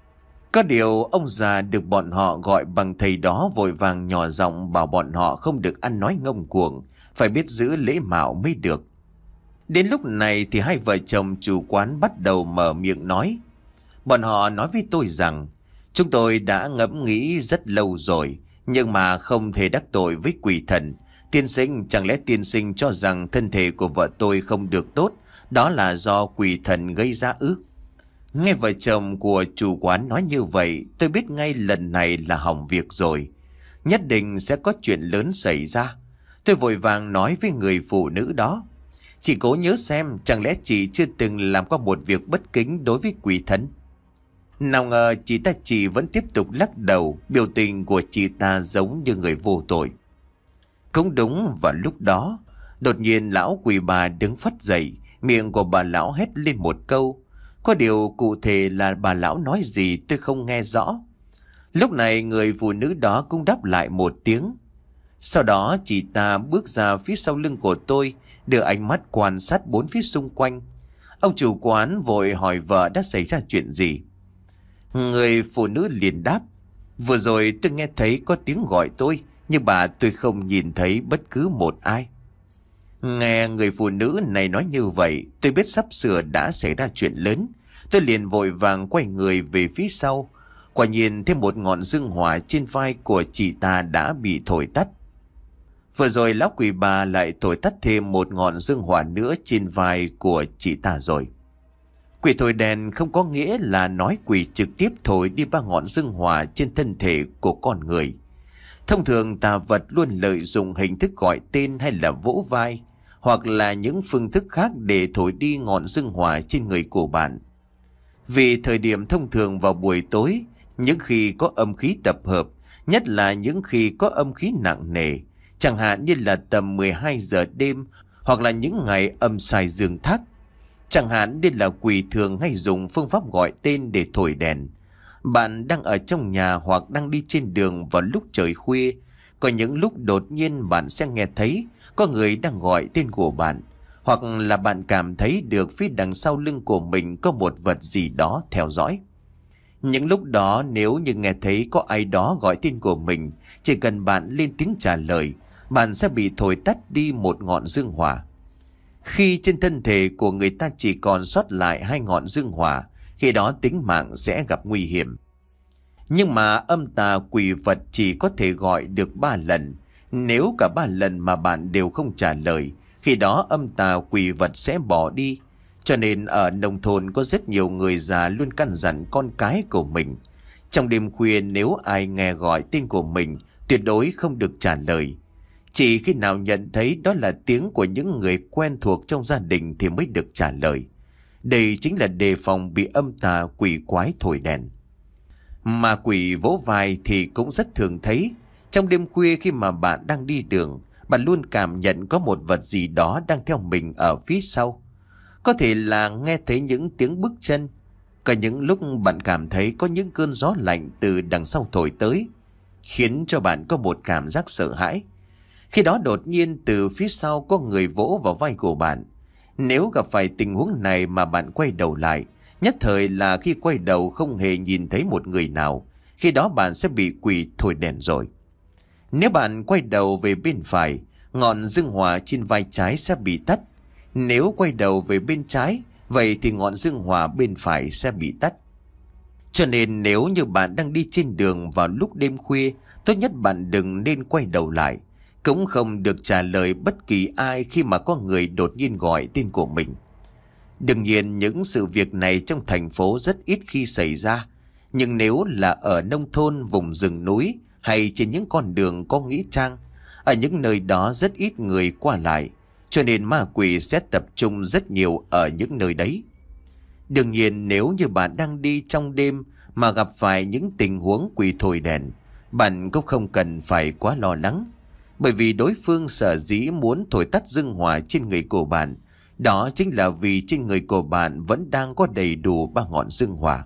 Có điều ông già được bọn họ gọi bằng thầy đó vội vàng nhỏ giọng bảo bọn họ không được ăn nói ngông cuồng, phải biết giữ lễ mạo mới được. Đến lúc này thì hai vợ chồng chủ quán bắt đầu mở miệng nói. Bọn họ nói với tôi rằng chúng tôi đã ngẫm nghĩ rất lâu rồi, nhưng mà không thể đắc tội với quỷ thần. Tiên sinh, chẳng lẽ tiên sinh cho rằng thân thể của vợ tôi không được tốt, đó là do quỷ thần gây ra ư? Nghe vợ chồng của chủ quán nói như vậy, tôi biết ngay lần này là hỏng việc rồi. Nhất định sẽ có chuyện lớn xảy ra. Tôi vội vàng nói với người phụ nữ đó: "Chị cố nhớ xem, chẳng lẽ chị chưa từng làm qua một việc bất kính đối với quỷ thần?" Nào ngờ chị ta chỉ vẫn tiếp tục lắc đầu, biểu tình của chị ta giống như người vô tội. Cũng đúng vào lúc đó, đột nhiên lão quỷ bà đứng phắt dậy, miệng của bà lão hét lên một câu. Có điều cụ thể là bà lão nói gì tôi không nghe rõ. Lúc này người phụ nữ đó cũng đáp lại một tiếng. Sau đó chị ta bước ra phía sau lưng của tôi, đưa ánh mắt quan sát bốn phía xung quanh. Ông chủ quán vội hỏi vợ đã xảy ra chuyện gì. Người phụ nữ liền đáp: "Vừa rồi tôi nghe thấy có tiếng gọi tôi, nhưng bà tôi không nhìn thấy bất cứ một ai." Nghe người phụ nữ này nói như vậy, tôi biết sắp sửa đã xảy ra chuyện lớn. Tôi liền vội vàng quay người về phía sau. Quả nhiên thêm một ngọn dương hỏa trên vai của chị ta đã bị thổi tắt. Vừa rồi lão quỷ bà lại thổi tắt thêm một ngọn dương hỏa nữa trên vai của chị ta rồi. Quỷ thổi đèn không có nghĩa là nói quỷ trực tiếp thổi đi ba ngọn dương hỏa trên thân thể của con người. Thông thường tà vật luôn lợi dụng hình thức gọi tên hay là vỗ vai, hoặc là những phương thức khác để thổi đi ngọn dương hỏa trên người của bạn. Vì thời điểm thông thường vào buổi tối, những khi có âm khí tập hợp, nhất là những khi có âm khí nặng nề, chẳng hạn như là tầm mười hai giờ đêm, hoặc là những ngày âm sai dương thác, chẳng hạn như là quỷ thường hay dùng phương pháp gọi tên để thổi đèn. Bạn đang ở trong nhà hoặc đang đi trên đường vào lúc trời khuya, có những lúc đột nhiên bạn sẽ nghe thấy có người đang gọi tên của bạn, hoặc là bạn cảm thấy được phía đằng sau lưng của mình có một vật gì đó theo dõi. Những lúc đó nếu như nghe thấy có ai đó gọi tên của mình, chỉ cần bạn lên tiếng trả lời, bạn sẽ bị thổi tắt đi một ngọn dương hỏa. Khi trên thân thể của người ta chỉ còn sót lại hai ngọn dương hỏa, khi đó tính mạng sẽ gặp nguy hiểm. Nhưng mà âm tà quỷ vật chỉ có thể gọi được ba lần. Nếu cả ba lần mà bạn đều không trả lời, khi đó âm tà quỷ vật sẽ bỏ đi. Cho nên ở nông thôn có rất nhiều người già luôn căn dặn con cái của mình, trong đêm khuya nếu ai nghe gọi tên của mình, tuyệt đối không được trả lời. Chỉ khi nào nhận thấy đó là tiếng của những người quen thuộc trong gia đình thì mới được trả lời. Đây chính là đề phòng bị âm tà quỷ quái thổi đèn. Mà quỷ vỗ vai thì cũng rất thường thấy. Trong đêm khuya khi mà bạn đang đi đường, bạn luôn cảm nhận có một vật gì đó đang theo mình ở phía sau. Có thể là nghe thấy những tiếng bước chân. Cả những lúc bạn cảm thấy có những cơn gió lạnh từ đằng sau thổi tới, khiến cho bạn có một cảm giác sợ hãi. Khi đó đột nhiên từ phía sau có người vỗ vào vai của bạn. Nếu gặp phải tình huống này mà bạn quay đầu lại, nhất thời là khi quay đầu không hề nhìn thấy một người nào, khi đó bạn sẽ bị quỷ thổi đèn rồi. Nếu bạn quay đầu về bên phải, ngọn dương hỏa trên vai trái sẽ bị tắt. Nếu quay đầu về bên trái, vậy thì ngọn dương hỏa bên phải sẽ bị tắt. Cho nên nếu như bạn đang đi trên đường vào lúc đêm khuya, tốt nhất bạn đừng nên quay đầu lại, cũng không được trả lời bất kỳ ai khi mà có người đột nhiên gọi tên của mình. Đương nhiên những sự việc này trong thành phố rất ít khi xảy ra, nhưng nếu là ở nông thôn, vùng rừng núi hay trên những con đường có nghĩa trang, ở những nơi đó rất ít người qua lại, cho nên ma quỷ sẽ tập trung rất nhiều ở những nơi đấy. Đương nhiên nếu như bạn đang đi trong đêm mà gặp phải những tình huống quỷ thổi đèn, bạn cũng không cần phải quá lo lắng. Bởi vì đối phương sở dĩ muốn thổi tắt dương hỏa trên người của bạn, đó chính là vì trên người của bạn vẫn đang có đầy đủ ba ngọn dương hỏa.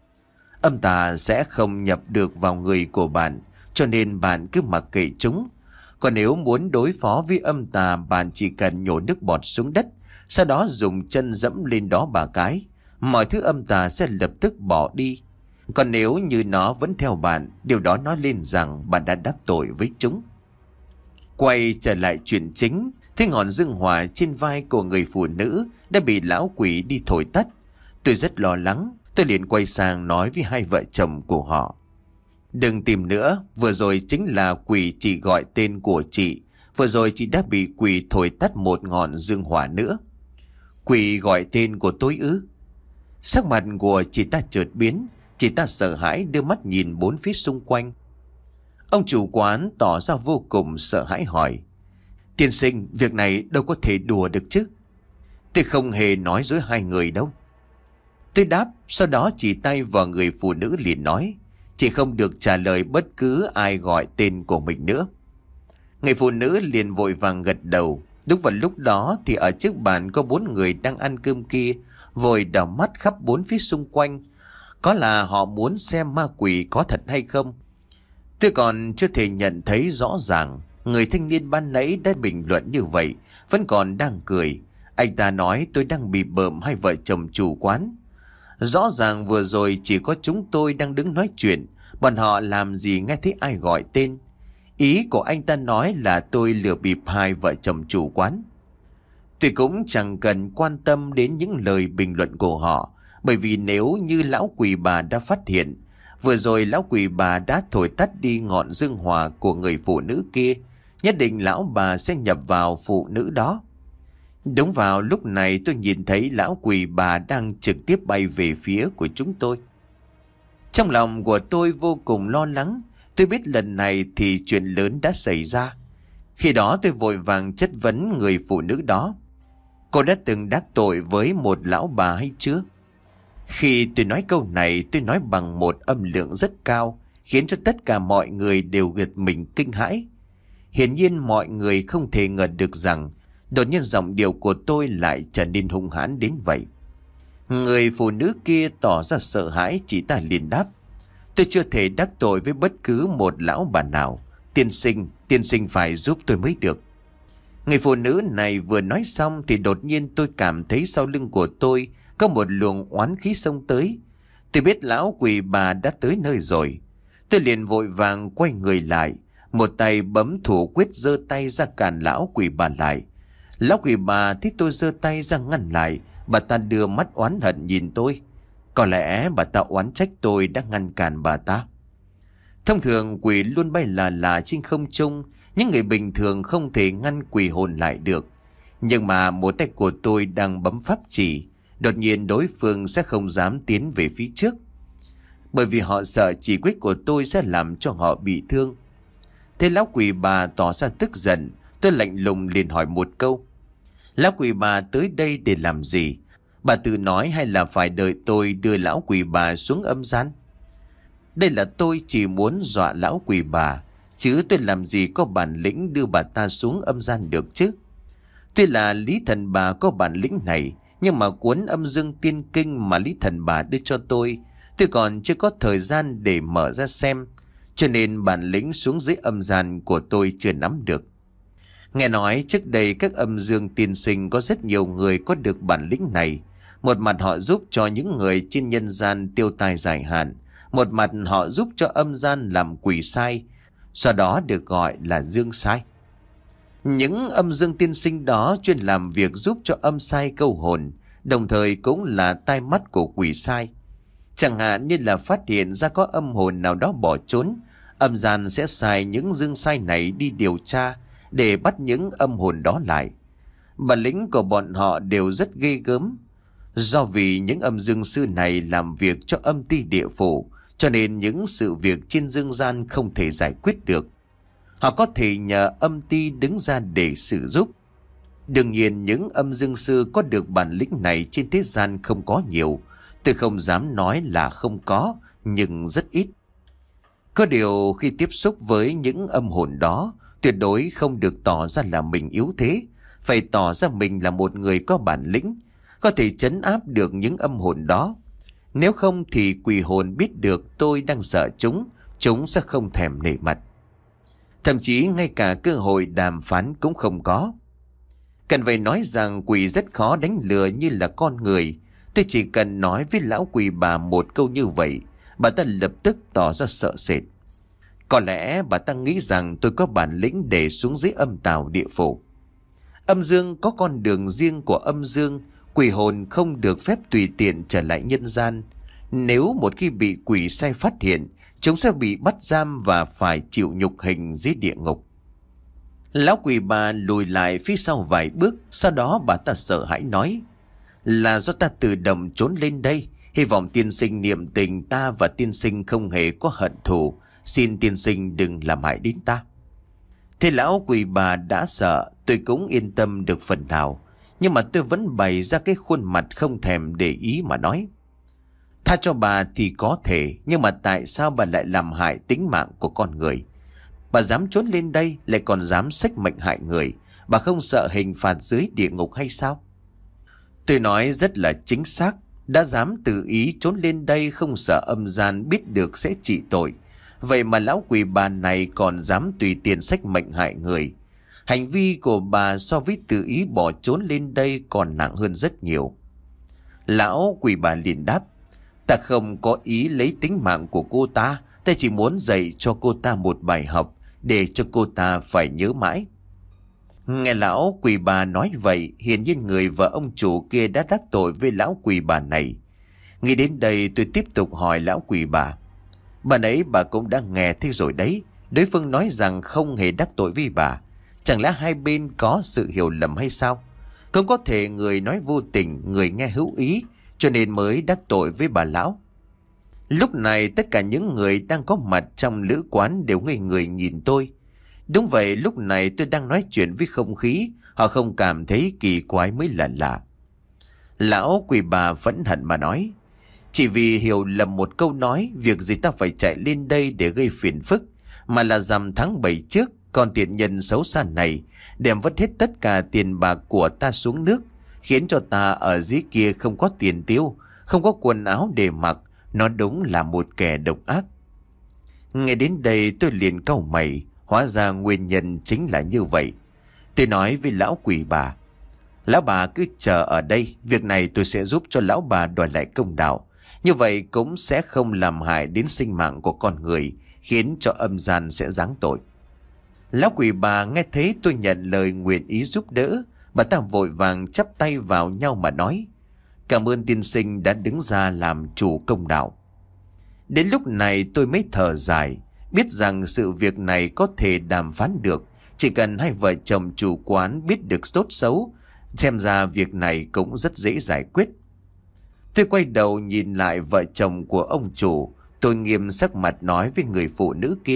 Âm tà sẽ không nhập được vào người của bạn, cho nên bạn cứ mặc kệ chúng. Còn nếu muốn đối phó với âm tà, bạn chỉ cần nhổ nước bọt xuống đất, sau đó dùng chân dẫm lên đó ba cái, mọi thứ âm tà sẽ lập tức bỏ đi. Còn nếu như nó vẫn theo bạn, điều đó nói lên rằng bạn đã đắc tội với chúng. Quay trở lại chuyện chính, thấy ngọn dương hỏa trên vai của người phụ nữ đã bị lão quỷ đi thổi tắt. Tôi rất lo lắng, tôi liền quay sang nói với hai vợ chồng của họ: đừng tìm nữa, vừa rồi chính là quỷ chỉ gọi tên của chị. Vừa rồi chị đã bị quỷ thổi tắt một ngọn dương hỏa nữa. Quỷ gọi tên của tôi ư? Sắc mặt của chị ta chợt biến, chị ta sợ hãi đưa mắt nhìn bốn phía xung quanh. Ông chủ quán tỏ ra vô cùng sợ hãi hỏi: tiên sinh, việc này đâu có thể đùa được chứ? Tôi không hề nói dối hai người đâu. Tôi đáp, sau đó chỉ tay vào người phụ nữ liền nói: chị không được trả lời bất cứ ai gọi tên của mình nữa. Người phụ nữ liền vội vàng gật đầu. Đúng vào lúc đó thì ở trước bàn có bốn người đang ăn cơm kia vội đảo mắt khắp bốn phía xung quanh. Có là họ muốn xem ma quỷ có thật hay không. Tôi còn chưa thể nhận thấy rõ ràng. Người thanh niên ban nãy đã bình luận như vậy vẫn còn đang cười. Anh ta nói tôi đang bị bợm hai vợ chồng chủ quán. Rõ ràng vừa rồi chỉ có chúng tôi đang đứng nói chuyện, bọn họ làm gì nghe thấy ai gọi tên. Ý của anh ta nói là tôi lừa bịp hai vợ chồng chủ quán. Tôi cũng chẳng cần quan tâm đến những lời bình luận của họ, bởi vì nếu như lão quỷ bà đã phát hiện Vừa rồi lão quỷ bà đã thổi tắt đi ngọn dương hỏa của người phụ nữ kia. Nhất định lão bà sẽ nhập vào phụ nữ đó. Đúng vào lúc này tôi nhìn thấy lão quỷ bà đang trực tiếp bay về phía của chúng tôi. Trong lòng của tôi vô cùng lo lắng. Tôi biết lần này thì chuyện lớn đã xảy ra. Khi đó tôi vội vàng chất vấn người phụ nữ đó. Cô đã từng đắc tội với một lão bà hay chưa? Khi tôi nói câu này, tôi nói bằng một âm lượng rất cao, khiến cho tất cả mọi người đều giật mình kinh hãi. Hiển nhiên mọi người không thể ngờ được rằng đột nhiên giọng điệu của tôi lại trở nên hung hãn đến vậy. Người phụ nữ kia tỏ ra sợ hãi, chỉ ta liền đáp: tôi chưa thể đắc tội với bất cứ một lão bà nào. Tiên sinh, tiên sinh phải giúp tôi mới được. Người phụ nữ này vừa nói xong thì đột nhiên tôi cảm thấy sau lưng của tôi có một luồng oán khí xông tới. Tôi biết lão quỷ bà đã tới nơi rồi. Tôi liền vội vàng quay người lại, một tay bấm thủ quyết giơ tay ra cản lão quỷ bà lại. Lão quỷ bà thấy tôi giơ tay ra ngăn lại, bà ta đưa mắt oán hận nhìn tôi. Có lẽ bà ta oán trách tôi đã ngăn cản bà ta. Thông thường quỷ luôn bay là là trên không trung, những người bình thường không thể ngăn quỷ hồn lại được. Nhưng mà một tay của tôi đang bấm pháp chỉ, đột nhiên đối phương sẽ không dám tiến về phía trước. Bởi vì họ sợ chỉ quyết của tôi sẽ làm cho họ bị thương. Thế lão quỷ bà tỏ ra tức giận, tôi lạnh lùng liền hỏi một câu: lão quỷ bà tới đây để làm gì? Bà tự nói hay là phải đợi tôi đưa lão quỷ bà xuống âm gian? Đây là tôi chỉ muốn dọa lão quỷ bà, chứ tôi làm gì có bản lĩnh đưa bà ta xuống âm gian được chứ. Tuy là Lý Thần Bà có bản lĩnh này, nhưng mà cuốn Âm Dương Tiên Kinh mà Lý Thần Bà đưa cho tôi, tôi còn chưa có thời gian để mở ra xem, cho nên bản lĩnh xuống dưới âm gian của tôi chưa nắm được. Nghe nói trước đây các âm dương tiên sinh có rất nhiều người có được bản lĩnh này. Một mặt họ giúp cho những người trên nhân gian tiêu tai giải hạn, một mặt họ giúp cho âm gian làm quỷ sai, sau đó được gọi là dương sai. Những âm dương tiên sinh đó chuyên làm việc giúp cho âm sai câu hồn, đồng thời cũng là tai mắt của quỷ sai. Chẳng hạn như là phát hiện ra có âm hồn nào đó bỏ trốn, âm gian sẽ sai những dương sai này đi điều tra để bắt những âm hồn đó lại. Bản lĩnh của bọn họ đều rất ghê gớm. Do vì những âm dương sư này làm việc cho âm ty địa phủ, cho nên những sự việc trên dương gian không thể giải quyết được. Họ có thể nhờ âm ty đứng ra để xử giúp. Đương nhiên những âm dương sư có được bản lĩnh này trên thế gian không có nhiều. Tôi không dám nói là không có, nhưng rất ít. Có điều khi tiếp xúc với những âm hồn đó, tuyệt đối không được tỏ ra là mình yếu thế, phải tỏ ra mình là một người có bản lĩnh, có thể trấn áp được những âm hồn đó. Nếu không thì quỷ hồn biết được tôi đang sợ chúng, chúng sẽ không thèm nể mặt. Thậm chí ngay cả cơ hội đàm phán cũng không có. Cần phải nói rằng quỷ rất khó đánh lừa như là con người. Tôi chỉ cần nói với lão quỷ bà một câu như vậy, bà ta lập tức tỏ ra sợ sệt. Có lẽ bà ta nghĩ rằng tôi có bản lĩnh để xuống dưới âm tào địa phủ. Âm dương có con đường riêng của âm dương, quỷ hồn không được phép tùy tiện trở lại nhân gian. Nếu một khi bị quỷ sai phát hiện, chúng sẽ bị bắt giam và phải chịu nhục hình dưới địa ngục. Lão quỷ bà lùi lại phía sau vài bước, sau đó bà ta sợ hãi nói: là do ta tự động trốn lên đây, hy vọng tiên sinh niệm tình ta và tiên sinh không hề có hận thù, xin tiên sinh đừng làm hại đến ta. Thế lão quỷ bà đã sợ, tôi cũng yên tâm được phần nào, nhưng mà tôi vẫn bày ra cái khuôn mặt không thèm để ý mà nói: tha cho bà thì có thể, nhưng mà tại sao bà lại làm hại tính mạng của con người? Bà dám trốn lên đây lại còn dám xách mệnh hại người, bà không sợ hình phạt dưới địa ngục hay sao? Tôi nói rất là chính xác, đã dám tự ý trốn lên đây không sợ âm gian biết được sẽ trị tội. Vậy mà lão quỷ bà này còn dám tùy tiện xách mệnh hại người. Hành vi của bà so với tự ý bỏ trốn lên đây còn nặng hơn rất nhiều. Lão quỷ bà liền đáp: ta không có ý lấy tính mạng của cô ta, ta chỉ muốn dạy cho cô ta một bài học để cho cô ta phải nhớ mãi. Nghe lão quỷ bà nói vậy, hiển nhiên người vợ ông chủ kia đã đắc tội với lão quỷ bà này. Nghĩ đến đây tôi tiếp tục hỏi lão quỷ bà: Bà nãy bà cũng đã nghe thế rồi đấy. Đối phương nói rằng không hề đắc tội với bà. Chẳng lẽ hai bên có sự hiểu lầm hay sao? Không có thể người nói vô tình, người nghe hữu ý, cho nên mới đắc tội với bà lão. Lúc này tất cả những người đang có mặt trong lữ quán đều ngây người nhìn tôi. Đúng vậy, lúc này tôi đang nói chuyện với không khí, họ không cảm thấy kỳ quái mới là lạ. Lão quỷ bà phẫn hận mà nói, chỉ vì hiểu lầm một câu nói, việc gì ta phải chạy lên đây để gây phiền phức, mà là rằm tháng bảy trước, con tiện nhân xấu xa này đem vứt hết tất cả tiền bạc của ta xuống nước, khiến cho ta ở dưới kia không có tiền tiêu, không có quần áo để mặc. Nó đúng là một kẻ độc ác. Nghe đến đây tôi liền cau mày, hóa ra nguyên nhân chính là như vậy. Tôi nói với lão quỷ bà, lão bà cứ chờ ở đây, việc này tôi sẽ giúp cho lão bà đòi lại công đạo. Như vậy cũng sẽ không làm hại đến sinh mạng của con người, khiến cho âm gian sẽ giáng tội. Lão quỷ bà nghe thấy tôi nhận lời nguyện ý giúp đỡ, bà ta vội vàng chắp tay vào nhau mà nói, cảm ơn tiên sinh đã đứng ra làm chủ công đạo. Đến lúc này tôi mới thở dài, biết rằng sự việc này có thể đàm phán được, chỉ cần hai vợ chồng chủ quán biết được tốt xấu, xem ra việc này cũng rất dễ giải quyết. Tôi quay đầu nhìn lại vợ chồng của ông chủ, tôi nghiêm sắc mặt nói với người phụ nữ kia,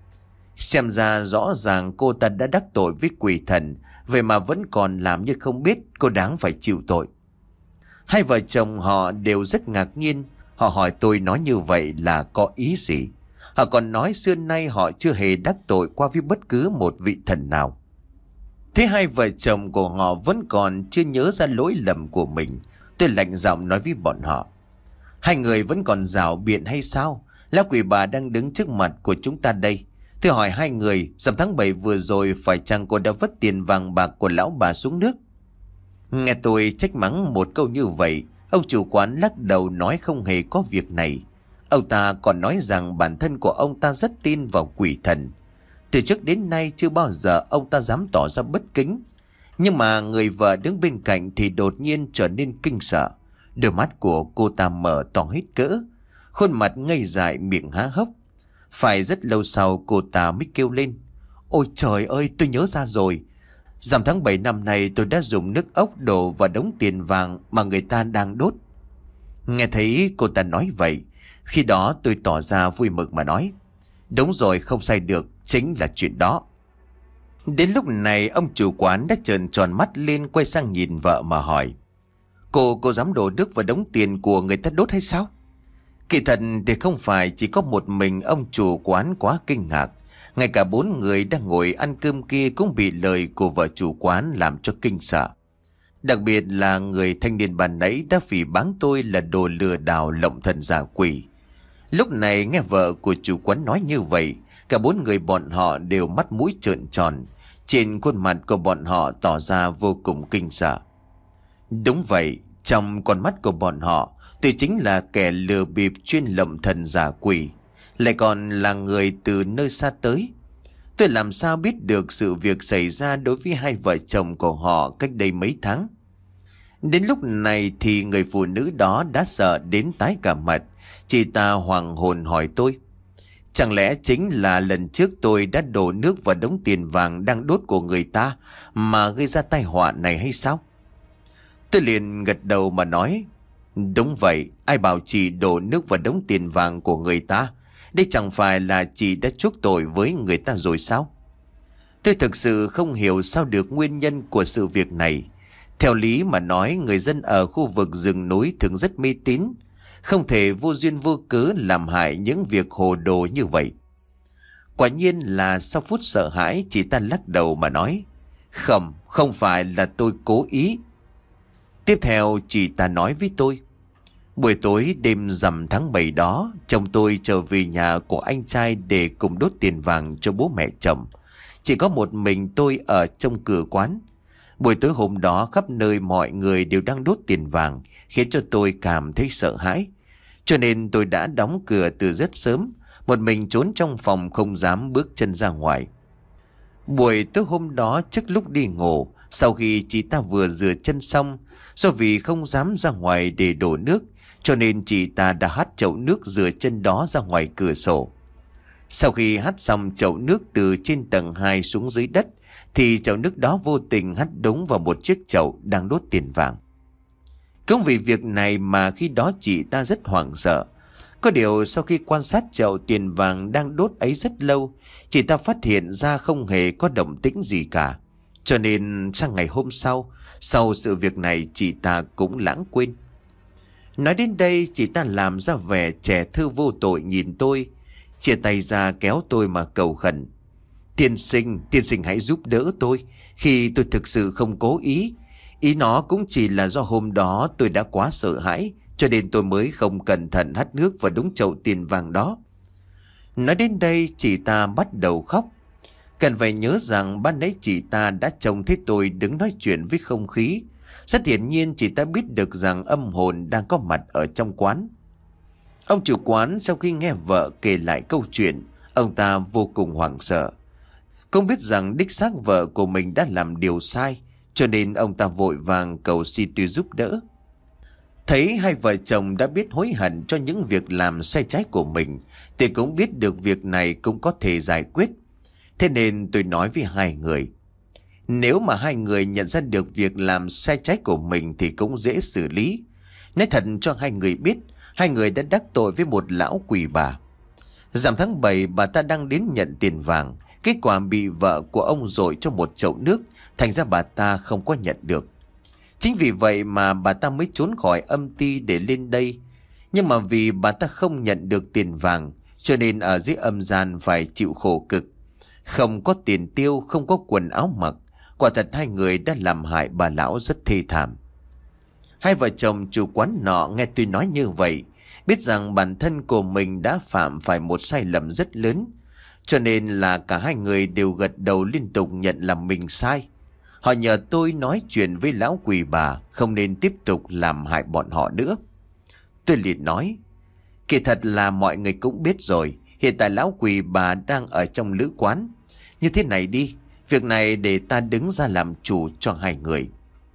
xem ra rõ ràng cô ta đã đắc tội với quỷ thần, vậy mà vẫn còn làm như không biết, cô đáng phải chịu tội. Hai vợ chồng họ đều rất ngạc nhiên. Họ hỏi tôi nói như vậy là có ý gì. Họ còn nói xưa nay họ chưa hề đắc tội qua với bất cứ một vị thần nào. Thế hai vợ chồng của họ vẫn còn chưa nhớ ra lỗi lầm của mình. Tôi lạnh giọng nói với bọn họ, hai người vẫn còn rảo biện hay sao? Lão quỷ bà đang đứng trước mặt của chúng ta đây. Tôi hỏi hai người, rằm tháng bảy vừa rồi phải chăng cô đã vứt tiền vàng bạc của lão bà xuống nước? Nghe tôi trách mắng một câu như vậy, ông chủ quán lắc đầu nói không hề có việc này. Ông ta còn nói rằng bản thân của ông ta rất tin vào quỷ thần. Từ trước đến nay chưa bao giờ ông ta dám tỏ ra bất kính. Nhưng mà người vợ đứng bên cạnh thì đột nhiên trở nên kinh sợ. Đôi mắt của cô ta mở to hết cỡ, khuôn mặt ngây dại, miệng há hốc. Phải rất lâu sau cô ta mới kêu lên, ôi trời ơi, tôi nhớ ra rồi. Rằm tháng bảy năm nay tôi đã dùng nước ốc đổ vào đống tiền vàng mà người ta đang đốt. Nghe thấy cô ta nói vậy, khi đó tôi tỏ ra vui mừng mà nói, đúng rồi, không sai được, chính là chuyện đó. Đến lúc này ông chủ quán đã trợn tròn mắt lên, quay sang nhìn vợ mà hỏi, Cô, cô dám đổ nước vào đống tiền của người ta đốt hay sao? Kỳ thật thì không phải chỉ có một mình ông chủ quán quá kinh ngạc. Ngay cả bốn người đang ngồi ăn cơm kia cũng bị lời của vợ chủ quán làm cho kinh sợ. Đặc biệt là người thanh niên ban nãy đã phỉ báng tôi là đồ lừa đảo lộng thần giả quỷ. Lúc này nghe vợ của chủ quán nói như vậy, cả bốn người bọn họ đều mắt mũi trợn tròn. Trên khuôn mặt của bọn họ tỏ ra vô cùng kinh sợ. Đúng vậy, trong con mắt của bọn họ, tôi chính là kẻ lừa bịp chuyên lộng thần giả quỷ, lại còn là người từ nơi xa tới. Tôi làm sao biết được sự việc xảy ra đối với hai vợ chồng của họ cách đây mấy tháng. Đến lúc này thì người phụ nữ đó đã sợ đến tái cả mặt. Chị ta hoàng hồn hỏi tôi, chẳng lẽ chính là lần trước tôi đã đổ nước vào đống tiền vàng đang đốt của người ta mà gây ra tai họa này hay sao? Tôi liền gật đầu mà nói, đúng vậy, ai bảo chị đổ nước vào đống tiền vàng của người ta? Đây chẳng phải là chị đã chuốc tội với người ta rồi sao? Tôi thực sự không hiểu sao được nguyên nhân của sự việc này. Theo lý mà nói, người dân ở khu vực rừng núi thường rất mê tín, không thể vô duyên vô cớ làm hại những việc hồ đồ như vậy. Quả nhiên là sau phút sợ hãi, chị ta lắc đầu mà nói, không, không phải là tôi cố ý. Tiếp theo chị ta nói với tôi, buổi tối đêm rằm tháng bảy đó, chồng tôi trở về nhà của anh trai để cùng đốt tiền vàng cho bố mẹ chồng. Chỉ có một mình tôi ở trong cửa quán. Buổi tối hôm đó khắp nơi mọi người đều đang đốt tiền vàng, khiến cho tôi cảm thấy sợ hãi. Cho nên tôi đã đóng cửa từ rất sớm, một mình trốn trong phòng không dám bước chân ra ngoài. Buổi tối hôm đó trước lúc đi ngủ, sau khi chị ta vừa rửa chân xong, Do vì không dám ra ngoài để đổ nước, cho nên chị ta đã hất chậu nước rửa chân đó ra ngoài cửa sổ. Sau khi hất xong chậu nước từ trên tầng hai xuống dưới đất, thì chậu nước đó vô tình hất đúng vào một chiếc chậu đang đốt tiền vàng. Cũng vì việc này mà khi đó chị ta rất hoảng sợ. Có điều sau khi quan sát chậu tiền vàng đang đốt ấy rất lâu, chị ta phát hiện ra không hề có động tĩnh gì cả. Cho nên sang ngày hôm sau, sau sự việc này chị ta cũng lãng quên. Nói đến đây, chị ta làm ra vẻ trẻ thơ vô tội nhìn tôi, chia tay ra kéo tôi mà cầu khẩn. Tiên sinh, tiên sinh hãy giúp đỡ tôi, khi tôi thực sự không cố ý. Ý nó cũng chỉ là do hôm đó tôi đã quá sợ hãi, cho nên tôi mới không cẩn thận hắt nước vào đúng chậu tiền vàng đó. Nói đến đây, chị ta bắt đầu khóc. Cần phải nhớ rằng ban nãy chị ta đã trông thấy tôi đứng nói chuyện với không khí. Rất hiển nhiên chị ta biết được rằng âm hồn đang có mặt ở trong quán. Ông chủ quán sau khi nghe vợ kể lại câu chuyện, ông ta vô cùng hoảng sợ. Không biết rằng đích xác vợ của mình đã làm điều sai, cho nên ông ta vội vàng cầu xin tôi giúp đỡ. Thấy hai vợ chồng đã biết hối hận cho những việc làm sai trái của mình, thì cũng biết được việc này cũng có thể giải quyết. Thế nên tôi nói với hai người, nếu mà hai người nhận ra được việc làm sai trái của mình thì cũng dễ xử lý. Nói thật cho hai người biết, hai người đã đắc tội với một lão quỷ bà. Rằm tháng bảy bà ta đang đến nhận tiền vàng, kết quả bị vợ của ông dội cho một chậu nước, thành ra bà ta không có nhận được. Chính vì vậy mà bà ta mới trốn khỏi âm ty để lên đây. Nhưng mà vì bà ta không nhận được tiền vàng, cho nên ở dưới âm gian phải chịu khổ cực. Không có tiền tiêu, không có quần áo mặc. Quả thật hai người đã làm hại bà lão rất thê thảm. Hai vợ chồng chủ quán nọ nghe tôi nói như vậy, biết rằng bản thân của mình đã phạm phải một sai lầm rất lớn. Cho nên là cả hai người đều gật đầu liên tục nhận là mình sai. Họ nhờ tôi nói chuyện với lão quỷ bà, không nên tiếp tục làm hại bọn họ nữa. Tôi liền nói, kỳ thật là mọi người cũng biết rồi, hiện tại lão quỷ bà đang ở trong lữ quán. Như thế này đi, việc này để ta đứng ra làm chủ cho hai người.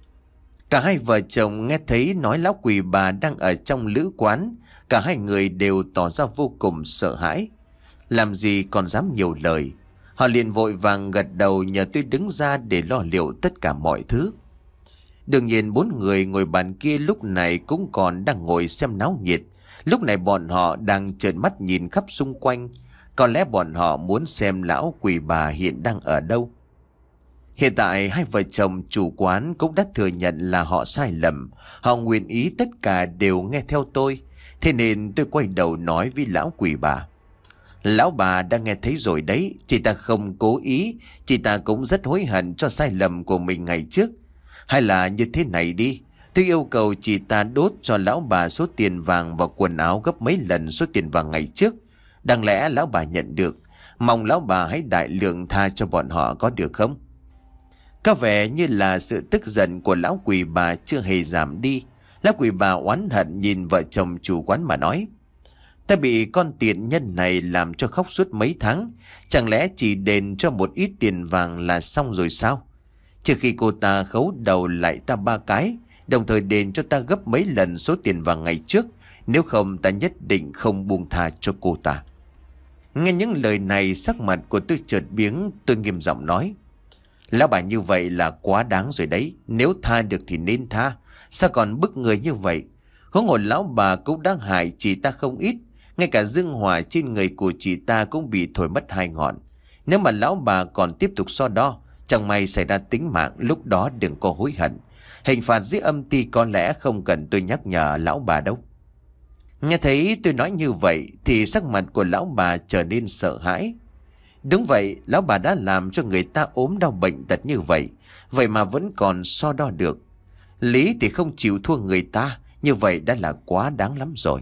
Cả hai vợ chồng nghe thấy nói lão quỷ bà đang ở trong lữ quán, cả hai người đều tỏ ra vô cùng sợ hãi. Làm gì còn dám nhiều lời. Họ liền vội vàng gật đầu nhờ tôi đứng ra để lo liệu tất cả mọi thứ. Đương nhiên bốn người ngồi bàn kia lúc này cũng còn đang ngồi xem náo nhiệt. Lúc này bọn họ đang trợn mắt nhìn khắp xung quanh. Có lẽ bọn họ muốn xem lão quỷ bà hiện đang ở đâu. Hiện tại hai vợ chồng chủ quán cũng đã thừa nhận là họ sai lầm. Họ nguyện ý tất cả đều nghe theo tôi. Thế nên tôi quay đầu nói với lão quỷ bà. Lão bà đã nghe thấy rồi đấy, chị ta không cố ý, chị ta cũng rất hối hận cho sai lầm của mình ngày trước. Hay là như thế này đi, tôi yêu cầu chị ta đốt cho lão bà số tiền vàng và quần áo gấp mấy lần số tiền vàng ngày trước. Đáng lẽ lão bà nhận được, mong lão bà hãy đại lượng tha cho bọn họ có được không? Có vẻ như là sự tức giận của lão quỷ bà chưa hề giảm đi. Lão quỷ bà oán hận nhìn vợ chồng chủ quán mà nói. Ta bị con tiện nhân này làm cho khóc suốt mấy tháng. Chẳng lẽ chỉ đền cho một ít tiền vàng là xong rồi sao? Trước khi cô ta khấu đầu lại ta ba cái, đồng thời đền cho ta gấp mấy lần số tiền vàng ngày trước. Nếu không ta nhất định không buông tha cho cô ta. Nghe những lời này, sắc mặt của tôi chợt biếng. Tôi nghiêm giọng nói, lão bà như vậy là quá đáng rồi đấy. Nếu tha được thì nên tha, sao còn bức người như vậy? Huống hồ lão bà cũng đang hại chị ta không ít. Ngay cả dương hỏa trên người của chị ta cũng bị thổi mất hai ngọn. Nếu mà lão bà còn tiếp tục so đo, chẳng may xảy ra tính mạng, lúc đó đừng có hối hận. Hình phạt dưới âm ty có lẽ không cần tôi nhắc nhở lão bà đâu. Nghe thấy tôi nói như vậy thì sắc mặt của lão bà trở nên sợ hãi. Đúng vậy, lão bà đã làm cho người ta ốm đau bệnh tật như vậy, vậy mà vẫn còn so đo được. Lý thì không chịu thua người ta, như vậy đã là quá đáng lắm rồi.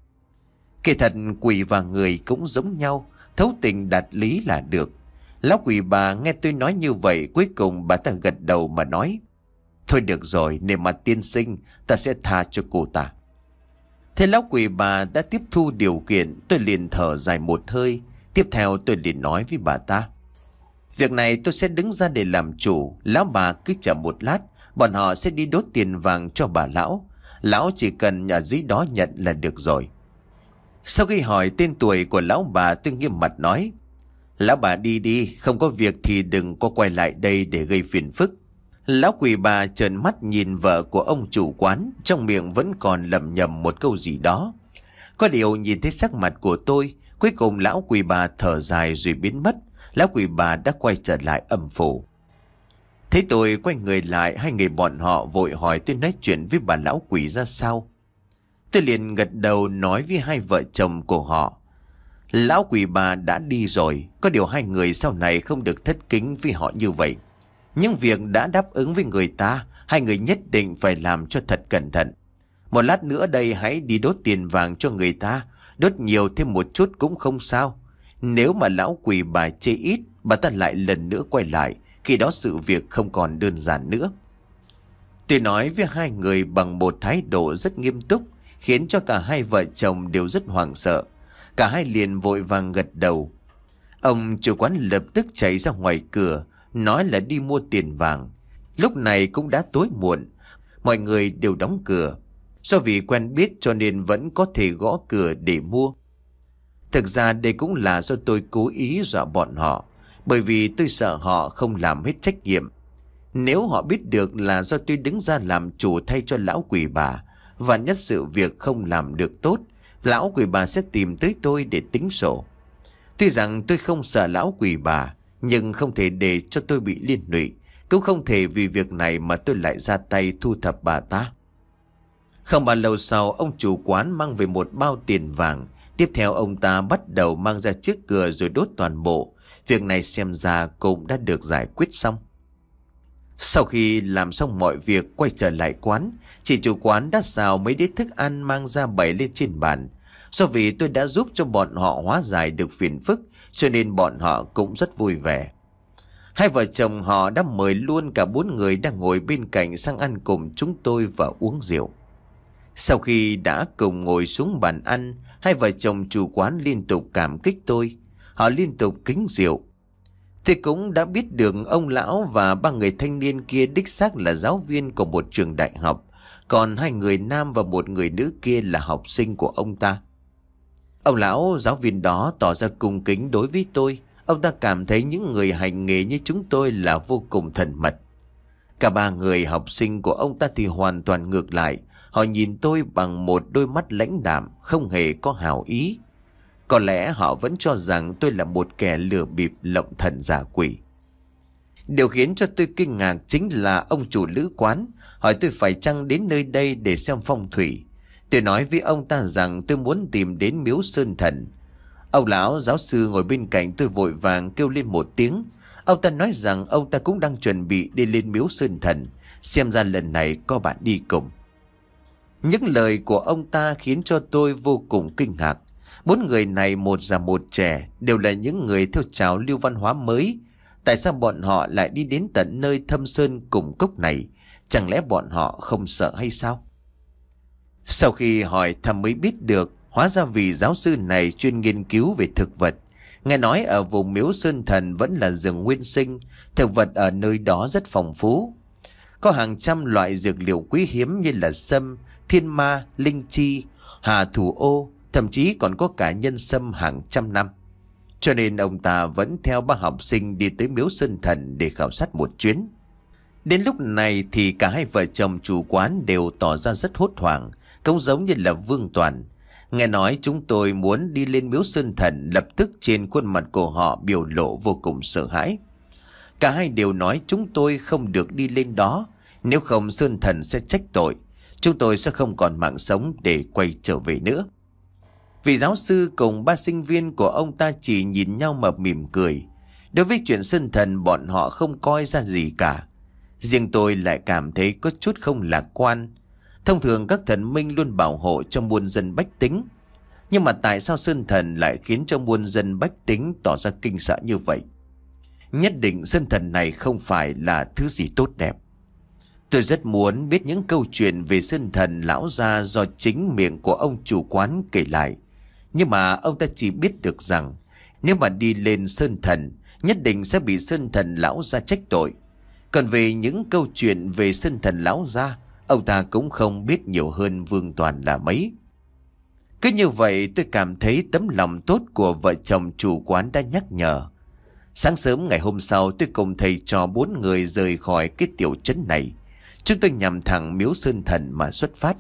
Kỳ thật quỷ và người cũng giống nhau, thấu tình đạt lý là được. Lão quỷ bà nghe tôi nói như vậy, cuối cùng bà ta gật đầu mà nói, thôi được rồi, nể mặt tiên sinh, ta sẽ tha cho cô ta. Thế lão quỷ bà đã tiếp thu điều kiện, tôi liền thở dài một hơi. Tiếp theo tôi liền nói với bà ta, việc này tôi sẽ đứng ra để làm chủ. Lão bà cứ chờ một lát, Bọn họ sẽ đi đốt tiền vàng cho bà lão. Lão chỉ cần ở dưới đó nhận là được rồi. Sau khi hỏi tên tuổi của lão bà, tôi nghiêm mặt nói: Lão bà đi đi, không có việc thì đừng có quay lại đây để gây phiền phức. Lão quỷ bà trợn mắt nhìn vợ của ông chủ quán, trong miệng vẫn còn lẩm nhẩm một câu gì đó. Có điều nhìn thấy sắc mặt của tôi, cuối cùng lão quỷ bà thở dài rồi biến mất. Lão quỷ bà đã quay trở lại âm phủ. Thấy tôi quay người lại, hai người bọn họ vội hỏi tôi nói chuyện với bà lão quỷ ra sao. Tôi liền gật đầu nói với hai vợ chồng của họ: Lão quỷ bà đã đi rồi, có điều hai người sau này không được thất kính với họ như vậy. Những việc đã đáp ứng với người ta, hai người nhất định phải làm cho thật cẩn thận. Một lát nữa đây hãy đi đốt tiền vàng cho người ta, đốt nhiều thêm một chút cũng không sao. Nếu mà lão quỷ bà chê ít, bà ta lại lần nữa quay lại, khi đó sự việc không còn đơn giản nữa. Tôi nói với hai người bằng một thái độ rất nghiêm túc, khiến cho cả hai vợ chồng đều rất hoảng sợ. Cả hai liền vội vàng gật đầu. Ông chủ quán lập tức chạy ra ngoài cửa, nói là đi mua tiền vàng. Lúc này cũng đã tối muộn, mọi người đều đóng cửa. Do vì quen biết cho nên vẫn có thể gõ cửa để mua. Thực ra đây cũng là do tôi cố ý dọa bọn họ, bởi vì tôi sợ họ không làm hết trách nhiệm. Nếu họ biết được là do tôi đứng ra làm chủ thay cho lão quỷ bà, và nhất sự việc không làm được tốt, lão quỷ bà sẽ tìm tới tôi để tính sổ. Tuy rằng tôi không sợ lão quỷ bà, nhưng không thể để cho tôi bị liên lụy. Cũng không thể vì việc này mà tôi lại ra tay thu thập bà ta. Không bao lâu sau, ông chủ quán mang về một bao tiền vàng. Tiếp theo ông ta bắt đầu mang ra trước cửa rồi đốt toàn bộ. Việc này xem ra cũng đã được giải quyết xong. Sau khi làm xong mọi việc, quay trở lại quán, chị chủ quán đã xào mấy đĩa thức ăn mang ra bày lên trên bàn. Do vì tôi đã giúp cho bọn họ hóa giải được phiền phức, cho nên bọn họ cũng rất vui vẻ. Hai vợ chồng họ đã mời luôn cả bốn người đang ngồi bên cạnh sang ăn cùng chúng tôi và uống rượu. Sau khi đã cùng ngồi xuống bàn ăn, hai vợ chồng chủ quán liên tục cảm kích tôi. Họ liên tục kính rượu. Tôi cũng đã biết được ông lão và ba người thanh niên kia đích xác là giáo viên của một trường đại học. Còn hai người nam và một người nữ kia là học sinh của ông ta. Ông lão giáo viên đó tỏ ra cung kính đối với tôi. Ông ta cảm thấy những người hành nghề như chúng tôi là vô cùng thân mật. Cả ba người học sinh của ông ta thì hoàn toàn ngược lại. Họ nhìn tôi bằng một đôi mắt lãnh đạm, không hề có hảo ý. Có lẽ họ vẫn cho rằng tôi là một kẻ lừa bịp lộng thần giả quỷ. Điều khiến cho tôi kinh ngạc chính là ông chủ lữ quán hỏi tôi phải chăng đến nơi đây để xem phong thủy. Tôi nói với ông ta rằng tôi muốn tìm đến miếu Sơn Thần. Ông lão giáo sư ngồi bên cạnh tôi vội vàng kêu lên một tiếng. Ông ta nói rằng ông ta cũng đang chuẩn bị đi lên miếu Sơn Thần. Xem ra lần này có bạn đi cùng. Những lời của ông ta khiến cho tôi vô cùng kinh ngạc. Bốn người này một già một trẻ đều là những người theo trào lưu văn hóa mới. Tại sao bọn họ lại đi đến tận nơi thâm sơn cùng cốc này? Chẳng lẽ bọn họ không sợ hay sao? Sau khi hỏi thăm mới biết được, hóa ra vì giáo sư này chuyên nghiên cứu về thực vật. Nghe nói ở vùng miếu Sơn Thần vẫn là rừng nguyên sinh, thực vật ở nơi đó rất phong phú. Có hàng trăm loại dược liệu quý hiếm như là sâm, thiên ma, linh chi, hà thủ ô, thậm chí còn có cả nhân sâm hàng trăm năm. Cho nên ông ta vẫn theo ba học sinh đi tới miếu Sơn Thần để khảo sát một chuyến. Đến lúc này thì cả hai vợ chồng chủ quán đều tỏ ra rất hốt hoảng, cũng giống như là Vương Toàn. Nghe nói chúng tôi muốn đi lên miếu Sơn Thần, lập tức trên khuôn mặt của họ biểu lộ vô cùng sợ hãi. Cả hai đều nói chúng tôi không được đi lên đó, nếu không Sơn Thần sẽ trách tội. Chúng tôi sẽ không còn mạng sống để quay trở về nữa. Vị giáo sư cùng ba sinh viên của ông ta chỉ nhìn nhau mà mỉm cười. Đối với chuyện Sơn Thần bọn họ không coi ra gì cả. Riêng tôi lại cảm thấy có chút không lạc quan. Thông thường các thần minh luôn bảo hộ cho muôn dân bách tính. Nhưng mà tại sao Sơn Thần lại khiến cho muôn dân bách tính tỏ ra kinh sợ như vậy? Nhất định Sơn Thần này không phải là thứ gì tốt đẹp. Tôi rất muốn biết những câu chuyện về Sơn Thần lão gia do chính miệng của ông chủ quán kể lại. Nhưng mà ông ta chỉ biết được rằng nếu mà đi lên Sơn Thần, nhất định sẽ bị Sơn Thần lão gia trách tội. Còn về những câu chuyện về sơn thần lão gia, ông ta cũng không biết nhiều hơn Vương Toàn là mấy. Cứ như vậy tôi cảm thấy tấm lòng tốt của vợ chồng chủ quán đã nhắc nhở. Sáng sớm ngày hôm sau tôi cùng thầy trò bốn người rời khỏi cái tiểu trấn này. Chúng tôi nhằm thẳng miếu sơn thần mà xuất phát.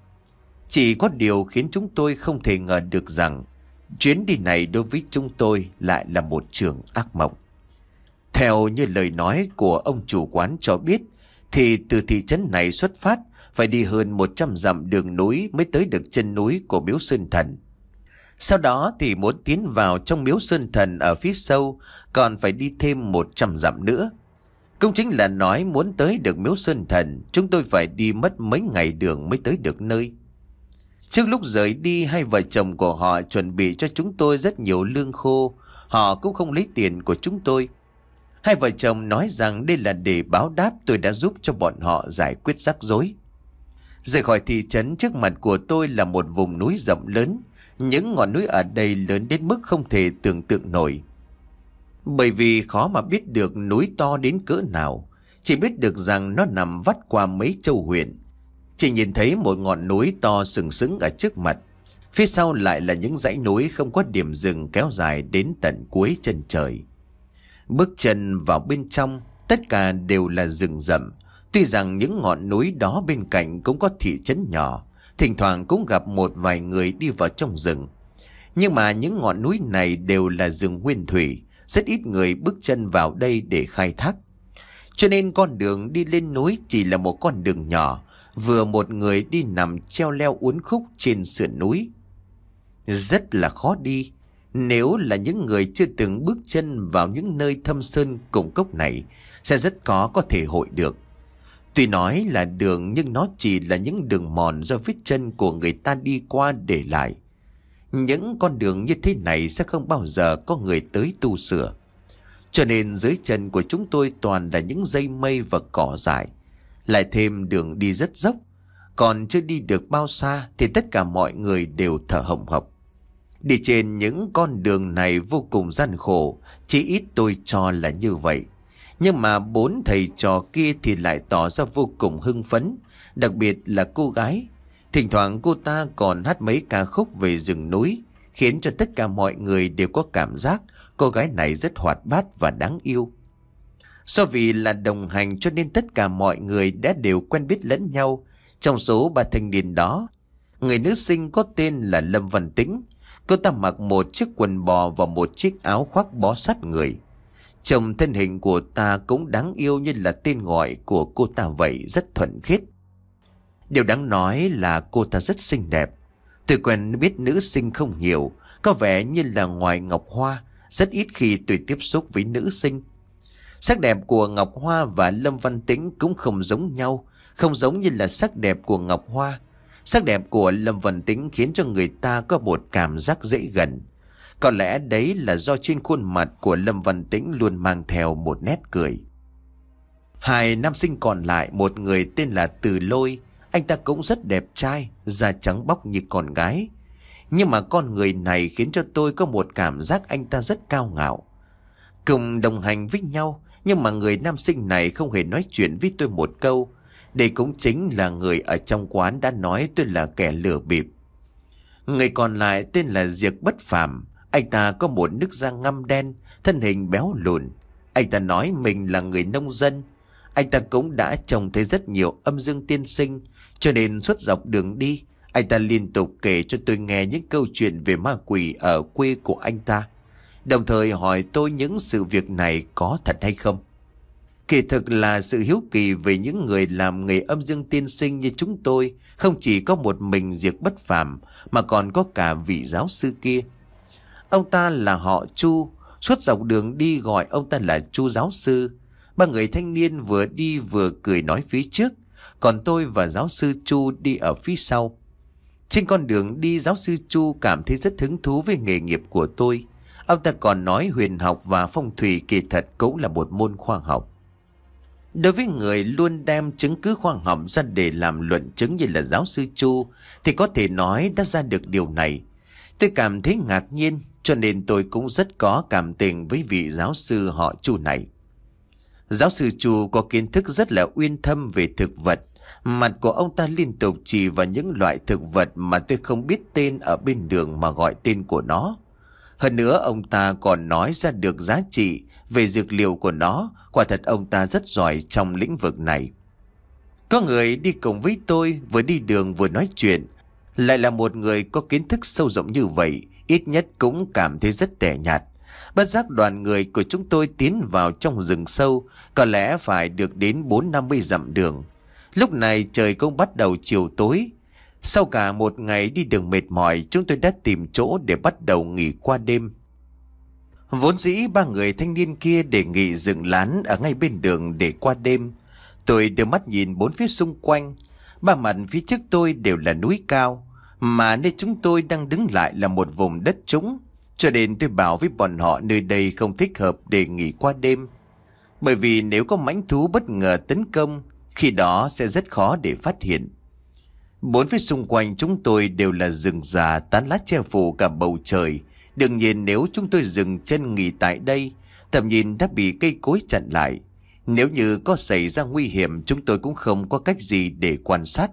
Chỉ có điều khiến chúng tôi không thể ngờ được rằng chuyến đi này đối với chúng tôi lại là một trường ác mộng. Theo như lời nói của ông chủ quán cho biết, thì từ thị trấn này xuất phát phải đi hơn một trăm dặm đường núi mới tới được chân núi của miếu sơn thần. Sau đó thì muốn tiến vào trong miếu sơn thần ở phía sâu còn phải đi thêm một trăm dặm nữa. Cũng chính là nói muốn tới được miếu sơn thần, chúng tôi phải đi mất mấy ngày đường mới tới được nơi. Trước lúc rời đi, hai vợ chồng của họ chuẩn bị cho chúng tôi rất nhiều lương khô. Họ cũng không lấy tiền của chúng tôi. Hai vợ chồng nói rằng đây là để báo đáp tôi đã giúp cho bọn họ giải quyết rắc rối. Rời khỏi thị trấn, trước mặt của tôi là một vùng núi rộng lớn. Những ngọn núi ở đây lớn đến mức không thể tưởng tượng nổi. Bởi vì khó mà biết được núi to đến cỡ nào, chỉ biết được rằng nó nằm vắt qua mấy châu huyện. Chỉ nhìn thấy một ngọn núi to sừng sững ở trước mặt. Phía sau lại là những dãy núi không có điểm dừng kéo dài đến tận cuối chân trời. Bước chân vào bên trong, tất cả đều là rừng rậm. Tuy rằng những ngọn núi đó bên cạnh cũng có thị trấn nhỏ, thỉnh thoảng cũng gặp một vài người đi vào trong rừng. Nhưng mà những ngọn núi này đều là rừng nguyên thủy, rất ít người bước chân vào đây để khai thác. Cho nên con đường đi lên núi chỉ là một con đường nhỏ, vừa một người đi nằm treo leo uốn khúc trên sườn núi. Rất là khó đi. Nếu là những người chưa từng bước chân vào những nơi thâm sơn cùng cốc này, sẽ rất khó có thể hội được. Tuy nói là đường nhưng nó chỉ là những đường mòn do vết chân của người ta đi qua để lại. Những con đường như thế này sẽ không bao giờ có người tới tu sửa. Cho nên dưới chân của chúng tôi toàn là những dây mây và cỏ dại. Lại thêm đường đi rất dốc. Còn chưa đi được bao xa thì tất cả mọi người đều thở hổn hộc. Đi trên những con đường này vô cùng gian khổ, chỉ ít tôi cho là như vậy. Nhưng mà bốn thầy trò kia thì lại tỏ ra vô cùng hưng phấn, đặc biệt là cô gái. Thỉnh thoảng cô ta còn hát mấy ca khúc về rừng núi, khiến cho tất cả mọi người đều có cảm giác cô gái này rất hoạt bát và đáng yêu. Do vì là đồng hành cho nên tất cả mọi người đã đều quen biết lẫn nhau. Trong số ba thanh niên đó, người nữ sinh có tên là Lâm Văn Tĩnh. Cô ta mặc một chiếc quần bò và một chiếc áo khoác bó sát người. Trông thân hình của ta cũng đáng yêu như là tên gọi của cô ta vậy, rất thuần khiết. Điều đáng nói là cô ta rất xinh đẹp. Tôi quen biết nữ sinh không nhiều, có vẻ như là ngoài Ngọc Hoa, rất ít khi tôi tiếp xúc với nữ sinh. Sắc đẹp của Ngọc Hoa và Lâm Văn Tĩnh cũng không giống nhau, không giống như là sắc đẹp của Ngọc Hoa. Sắc đẹp của Lâm Văn Tĩnh khiến cho người ta có một cảm giác dễ gần. Có lẽ đấy là do trên khuôn mặt của Lâm Văn Tĩnh luôn mang theo một nét cười. Hai nam sinh còn lại, một người tên là Từ Lôi. Anh ta cũng rất đẹp trai, da trắng bóc như con gái. Nhưng mà con người này khiến cho tôi có một cảm giác anh ta rất cao ngạo. Cùng đồng hành với nhau, nhưng mà người nam sinh này không hề nói chuyện với tôi một câu. Đây cũng chính là người ở trong quán đã nói tôi là kẻ lừa bịp. Người còn lại tên là Diệc Bất Phàm. Anh ta có một nước da ngăm đen, thân hình béo lùn. Anh ta nói mình là người nông dân. Anh ta cũng đã trông thấy rất nhiều âm dương tiên sinh, cho nên suốt dọc đường đi, anh ta liên tục kể cho tôi nghe những câu chuyện về ma quỷ ở quê của anh ta. Đồng thời hỏi tôi những sự việc này có thật hay không. Kỳ thực là sự hiếu kỳ về những người làm nghề âm dương tiên sinh như chúng tôi, không chỉ có một mình Diệc Bất Phàm mà còn có cả vị giáo sư kia. Ông ta là họ Chu, suốt dọc đường đi gọi ông ta là Chu giáo sư. Ba người thanh niên vừa đi vừa cười nói phía trước, còn tôi và giáo sư Chu đi ở phía sau. Trên con đường đi, giáo sư Chu cảm thấy rất hứng thú với nghề nghiệp của tôi. Ông ta còn nói huyền học và phong thủy kỳ thật cũng là một môn khoa học. Đối với người luôn đem chứng cứ khoa học ra để làm luận chứng như là giáo sư Chu, thì có thể nói đã ra được điều này. Tôi cảm thấy ngạc nhiên, cho nên tôi cũng rất có cảm tình với vị giáo sư họ Chu này. Giáo sư Chu có kiến thức rất là uyên thâm về thực vật. Mặt của ông ta liên tục chỉ vào những loại thực vật mà tôi không biết tên ở bên đường mà gọi tên của nó. Hơn nữa ông ta còn nói ra được giá trị về dược liệu của nó. Quả thật ông ta rất giỏi trong lĩnh vực này. Có người đi cùng với tôi, vừa đi đường vừa nói chuyện, lại là một người có kiến thức sâu rộng như vậy, ít nhất cũng cảm thấy rất tẻ nhạt. Bất giác đoàn người của chúng tôi tiến vào trong rừng sâu, có lẽ phải được đến bốn năm mươi dặm đường. Lúc này trời cũng bắt đầu chiều tối. Sau cả một ngày đi đường mệt mỏi, chúng tôi đã tìm chỗ để bắt đầu nghỉ qua đêm. Vốn dĩ ba người thanh niên kia đề nghị dựng lán ở ngay bên đường để qua đêm. Tôi đưa mắt nhìn bốn phía xung quanh. Ba mặt phía trước tôi đều là núi cao, mà nơi chúng tôi đang đứng lại là một vùng đất trũng. Cho nên tôi bảo với bọn họ nơi đây không thích hợp để nghỉ qua đêm. Bởi vì nếu có mãnh thú bất ngờ tấn công, khi đó sẽ rất khó để phát hiện. Bốn phía xung quanh chúng tôi đều là rừng già, tán lá che phủ cả bầu trời. Đương nhiên nếu chúng tôi dừng chân nghỉ tại đây, tầm nhìn đã bị cây cối chặn lại. Nếu như có xảy ra nguy hiểm, chúng tôi cũng không có cách gì để quan sát.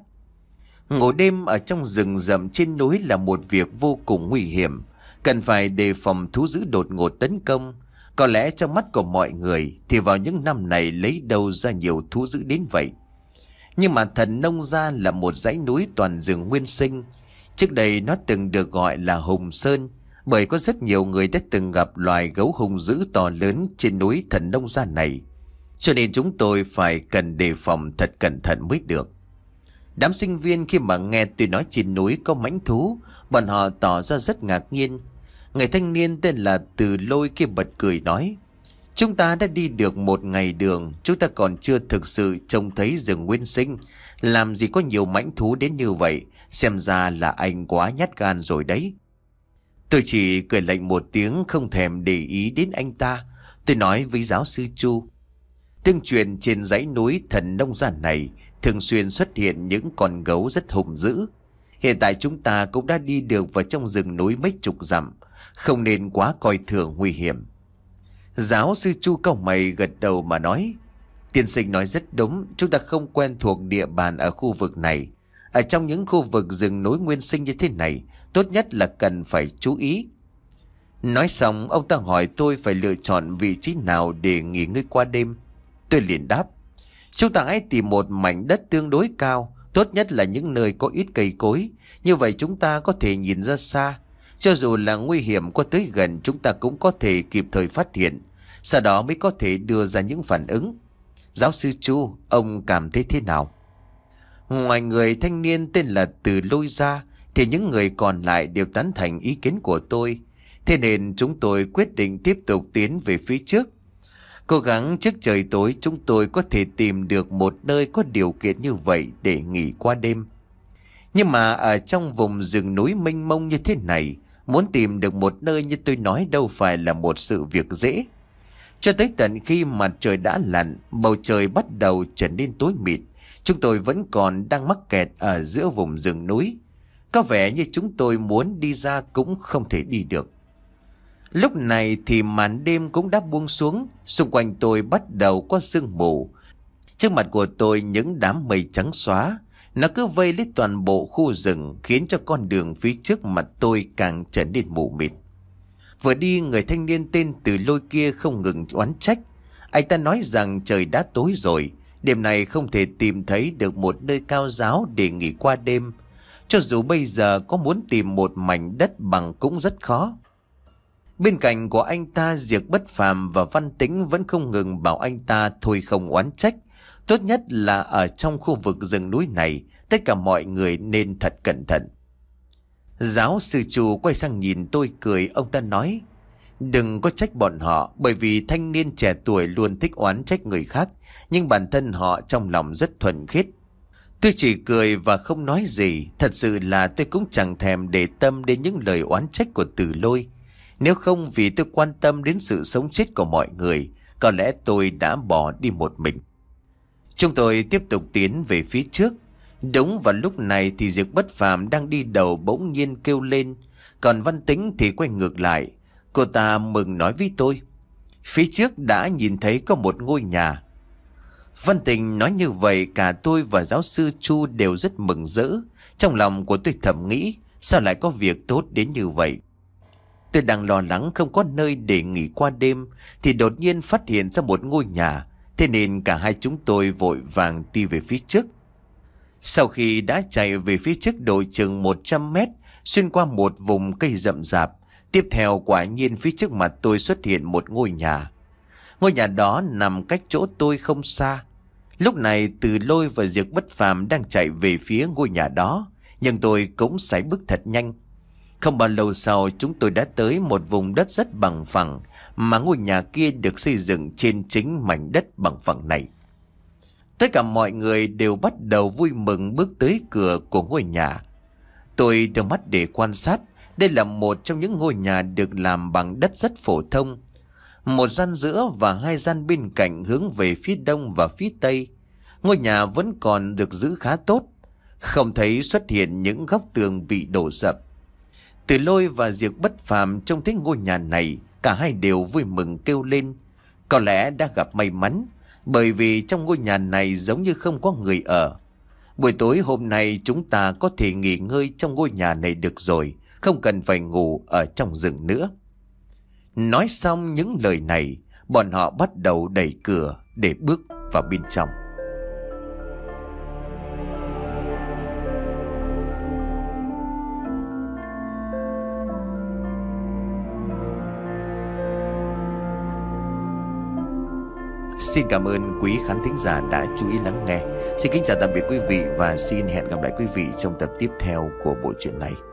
Ngủ đêm ở trong rừng rậm trên núi là một việc vô cùng nguy hiểm, cần phải đề phòng thú dữ đột ngột tấn công. Có lẽ trong mắt của mọi người thì vào những năm này lấy đâu ra nhiều thú dữ đến vậy. Nhưng mà Thần Nông Gia là một dãy núi toàn rừng nguyên sinh. Trước đây nó từng được gọi là Hùng Sơn, bởi có rất nhiều người đã từng gặp loài gấu hung dữ to lớn trên núi Thần Nông Gia này. Cho nên chúng tôi phải cần đề phòng thật cẩn thận mới được. Đám sinh viên khi mà nghe tôi nói trên núi có mãnh thú, bọn họ tỏ ra rất ngạc nhiên. Người thanh niên tên là Từ Lôi kia bật cười nói: chúng ta đã đi được một ngày đường, chúng ta còn chưa thực sự trông thấy rừng nguyên sinh, làm gì có nhiều mãnh thú đến như vậy, xem ra là anh quá nhát gan rồi đấy. Tôi chỉ cười lạnh một tiếng, không thèm để ý đến anh ta. Tôi nói với giáo sư Chu: tương truyền trên dãy núi Thần Nông Gia này thường xuyên xuất hiện những con gấu rất hung dữ. Hiện tại chúng ta cũng đã đi được vào trong rừng núi mấy chục dặm, không nên quá coi thường nguy hiểm. Giáo sư Chu cau mày gật đầu mà nói: tiên sinh nói rất đúng, chúng ta không quen thuộc địa bàn ở khu vực này. Ở trong những khu vực rừng núi nguyên sinh như thế này, tốt nhất là cần phải chú ý. Nói xong, ông ta hỏi tôi phải lựa chọn vị trí nào để nghỉ ngơi qua đêm. Tôi liền đáp: chúng ta hãy tìm một mảnh đất tương đối cao, tốt nhất là những nơi có ít cây cối. Như vậy chúng ta có thể nhìn ra xa. Cho dù là nguy hiểm có tới gần, chúng ta cũng có thể kịp thời phát hiện, sau đó mới có thể đưa ra những phản ứng. Giáo sư Chu, ông cảm thấy thế nào? Ngoài người thanh niên tên là Từ Lôi ra, thì những người còn lại đều tán thành ý kiến của tôi. Thế nên chúng tôi quyết định tiếp tục tiến về phía trước. Cố gắng trước trời tối chúng tôi có thể tìm được một nơi có điều kiện như vậy để nghỉ qua đêm. Nhưng mà ở trong vùng rừng núi mênh mông như thế này, muốn tìm được một nơi như tôi nói đâu phải là một sự việc dễ. Cho tới tận khi mặt trời đã lặn, bầu trời bắt đầu trở nên tối mịt, chúng tôi vẫn còn đang mắc kẹt ở giữa vùng rừng núi. Có vẻ như chúng tôi muốn đi ra cũng không thể đi được. Lúc này thì màn đêm cũng đã buông xuống, xung quanh tôi bắt đầu có sương mù. Trước mặt của tôi những đám mây trắng xóa, nó cứ vây lấy toàn bộ khu rừng, khiến cho con đường phía trước mặt tôi càng trở nên mù mịt. Vừa đi, người thanh niên tên Từ Lôi kia không ngừng oán trách. Anh ta nói rằng trời đã tối rồi, đêm này không thể tìm thấy được một nơi cao ráo để nghỉ qua đêm. Cho dù bây giờ có muốn tìm một mảnh đất bằng cũng rất khó. Bên cạnh của anh ta, Diệp Bất Phàm và Văn Tĩnh vẫn không ngừng bảo anh ta thôi không oán trách. Tốt nhất là ở trong khu vực rừng núi này, tất cả mọi người nên thật cẩn thận. Giáo sư Chu quay sang nhìn tôi cười, ông ta nói: đừng có trách bọn họ, bởi vì thanh niên trẻ tuổi luôn thích oán trách người khác, nhưng bản thân họ trong lòng rất thuần khiết. Tôi chỉ cười và không nói gì. Thật sự là tôi cũng chẳng thèm để tâm đến những lời oán trách của Từ Lôi. Nếu không vì tôi quan tâm đến sự sống chết của mọi người, có lẽ tôi đã bỏ đi một mình. Chúng tôi tiếp tục tiến về phía trước. Đúng vào lúc này thì Diệp Bất Phàm đang đi đầu bỗng nhiên kêu lên. Còn Văn Tĩnh thì quay ngược lại. Cô ta mừng nói với tôi: phía trước đã nhìn thấy có một ngôi nhà. Văn Tình nói như vậy, cả tôi và giáo sư Chu đều rất mừng rỡ. Trong lòng của tôi thầm nghĩ, sao lại có việc tốt đến như vậy? Tôi đang lo lắng không có nơi để nghỉ qua đêm, thì đột nhiên phát hiện ra một ngôi nhà. Thế nên cả hai chúng tôi vội vàng đi về phía trước. Sau khi đã chạy về phía trước độ chừng một trăm mét, xuyên qua một vùng cây rậm rạp, tiếp theo quả nhiên phía trước mặt tôi xuất hiện một ngôi nhà. Ngôi nhà đó nằm cách chỗ tôi không xa. Lúc này Từ Lôi và Diệp Bất Phàm đang chạy về phía ngôi nhà đó, nhưng tôi cũng sải bước thật nhanh. Không bao lâu sau, chúng tôi đã tới một vùng đất rất bằng phẳng, mà ngôi nhà kia được xây dựng trên chính mảnh đất bằng phẳng này. Tất cả mọi người đều bắt đầu vui mừng bước tới cửa của ngôi nhà. Tôi đưa mắt để quan sát. Đây là một trong những ngôi nhà được làm bằng đất rất phổ thông. Một gian giữa và hai gian bên cạnh hướng về phía đông và phía tây. Ngôi nhà vẫn còn được giữ khá tốt, không thấy xuất hiện những góc tường bị đổ sập. Từ Lôi và Diệp Bất Phàm trông thấy ngôi nhà này, cả hai đều vui mừng kêu lên. Có lẽ đã gặp may mắn, bởi vì trong ngôi nhà này giống như không có người ở. Buổi tối hôm nay chúng ta có thể nghỉ ngơi trong ngôi nhà này được rồi, không cần phải ngủ ở trong rừng nữa. Nói xong những lời này, bọn họ bắt đầu đẩy cửa để bước vào bên trong. Xin cảm ơn quý khán thính giả đã chú ý lắng nghe. Xin kính chào tạm biệt quý vị và xin hẹn gặp lại quý vị trong tập tiếp theo của bộ truyện này.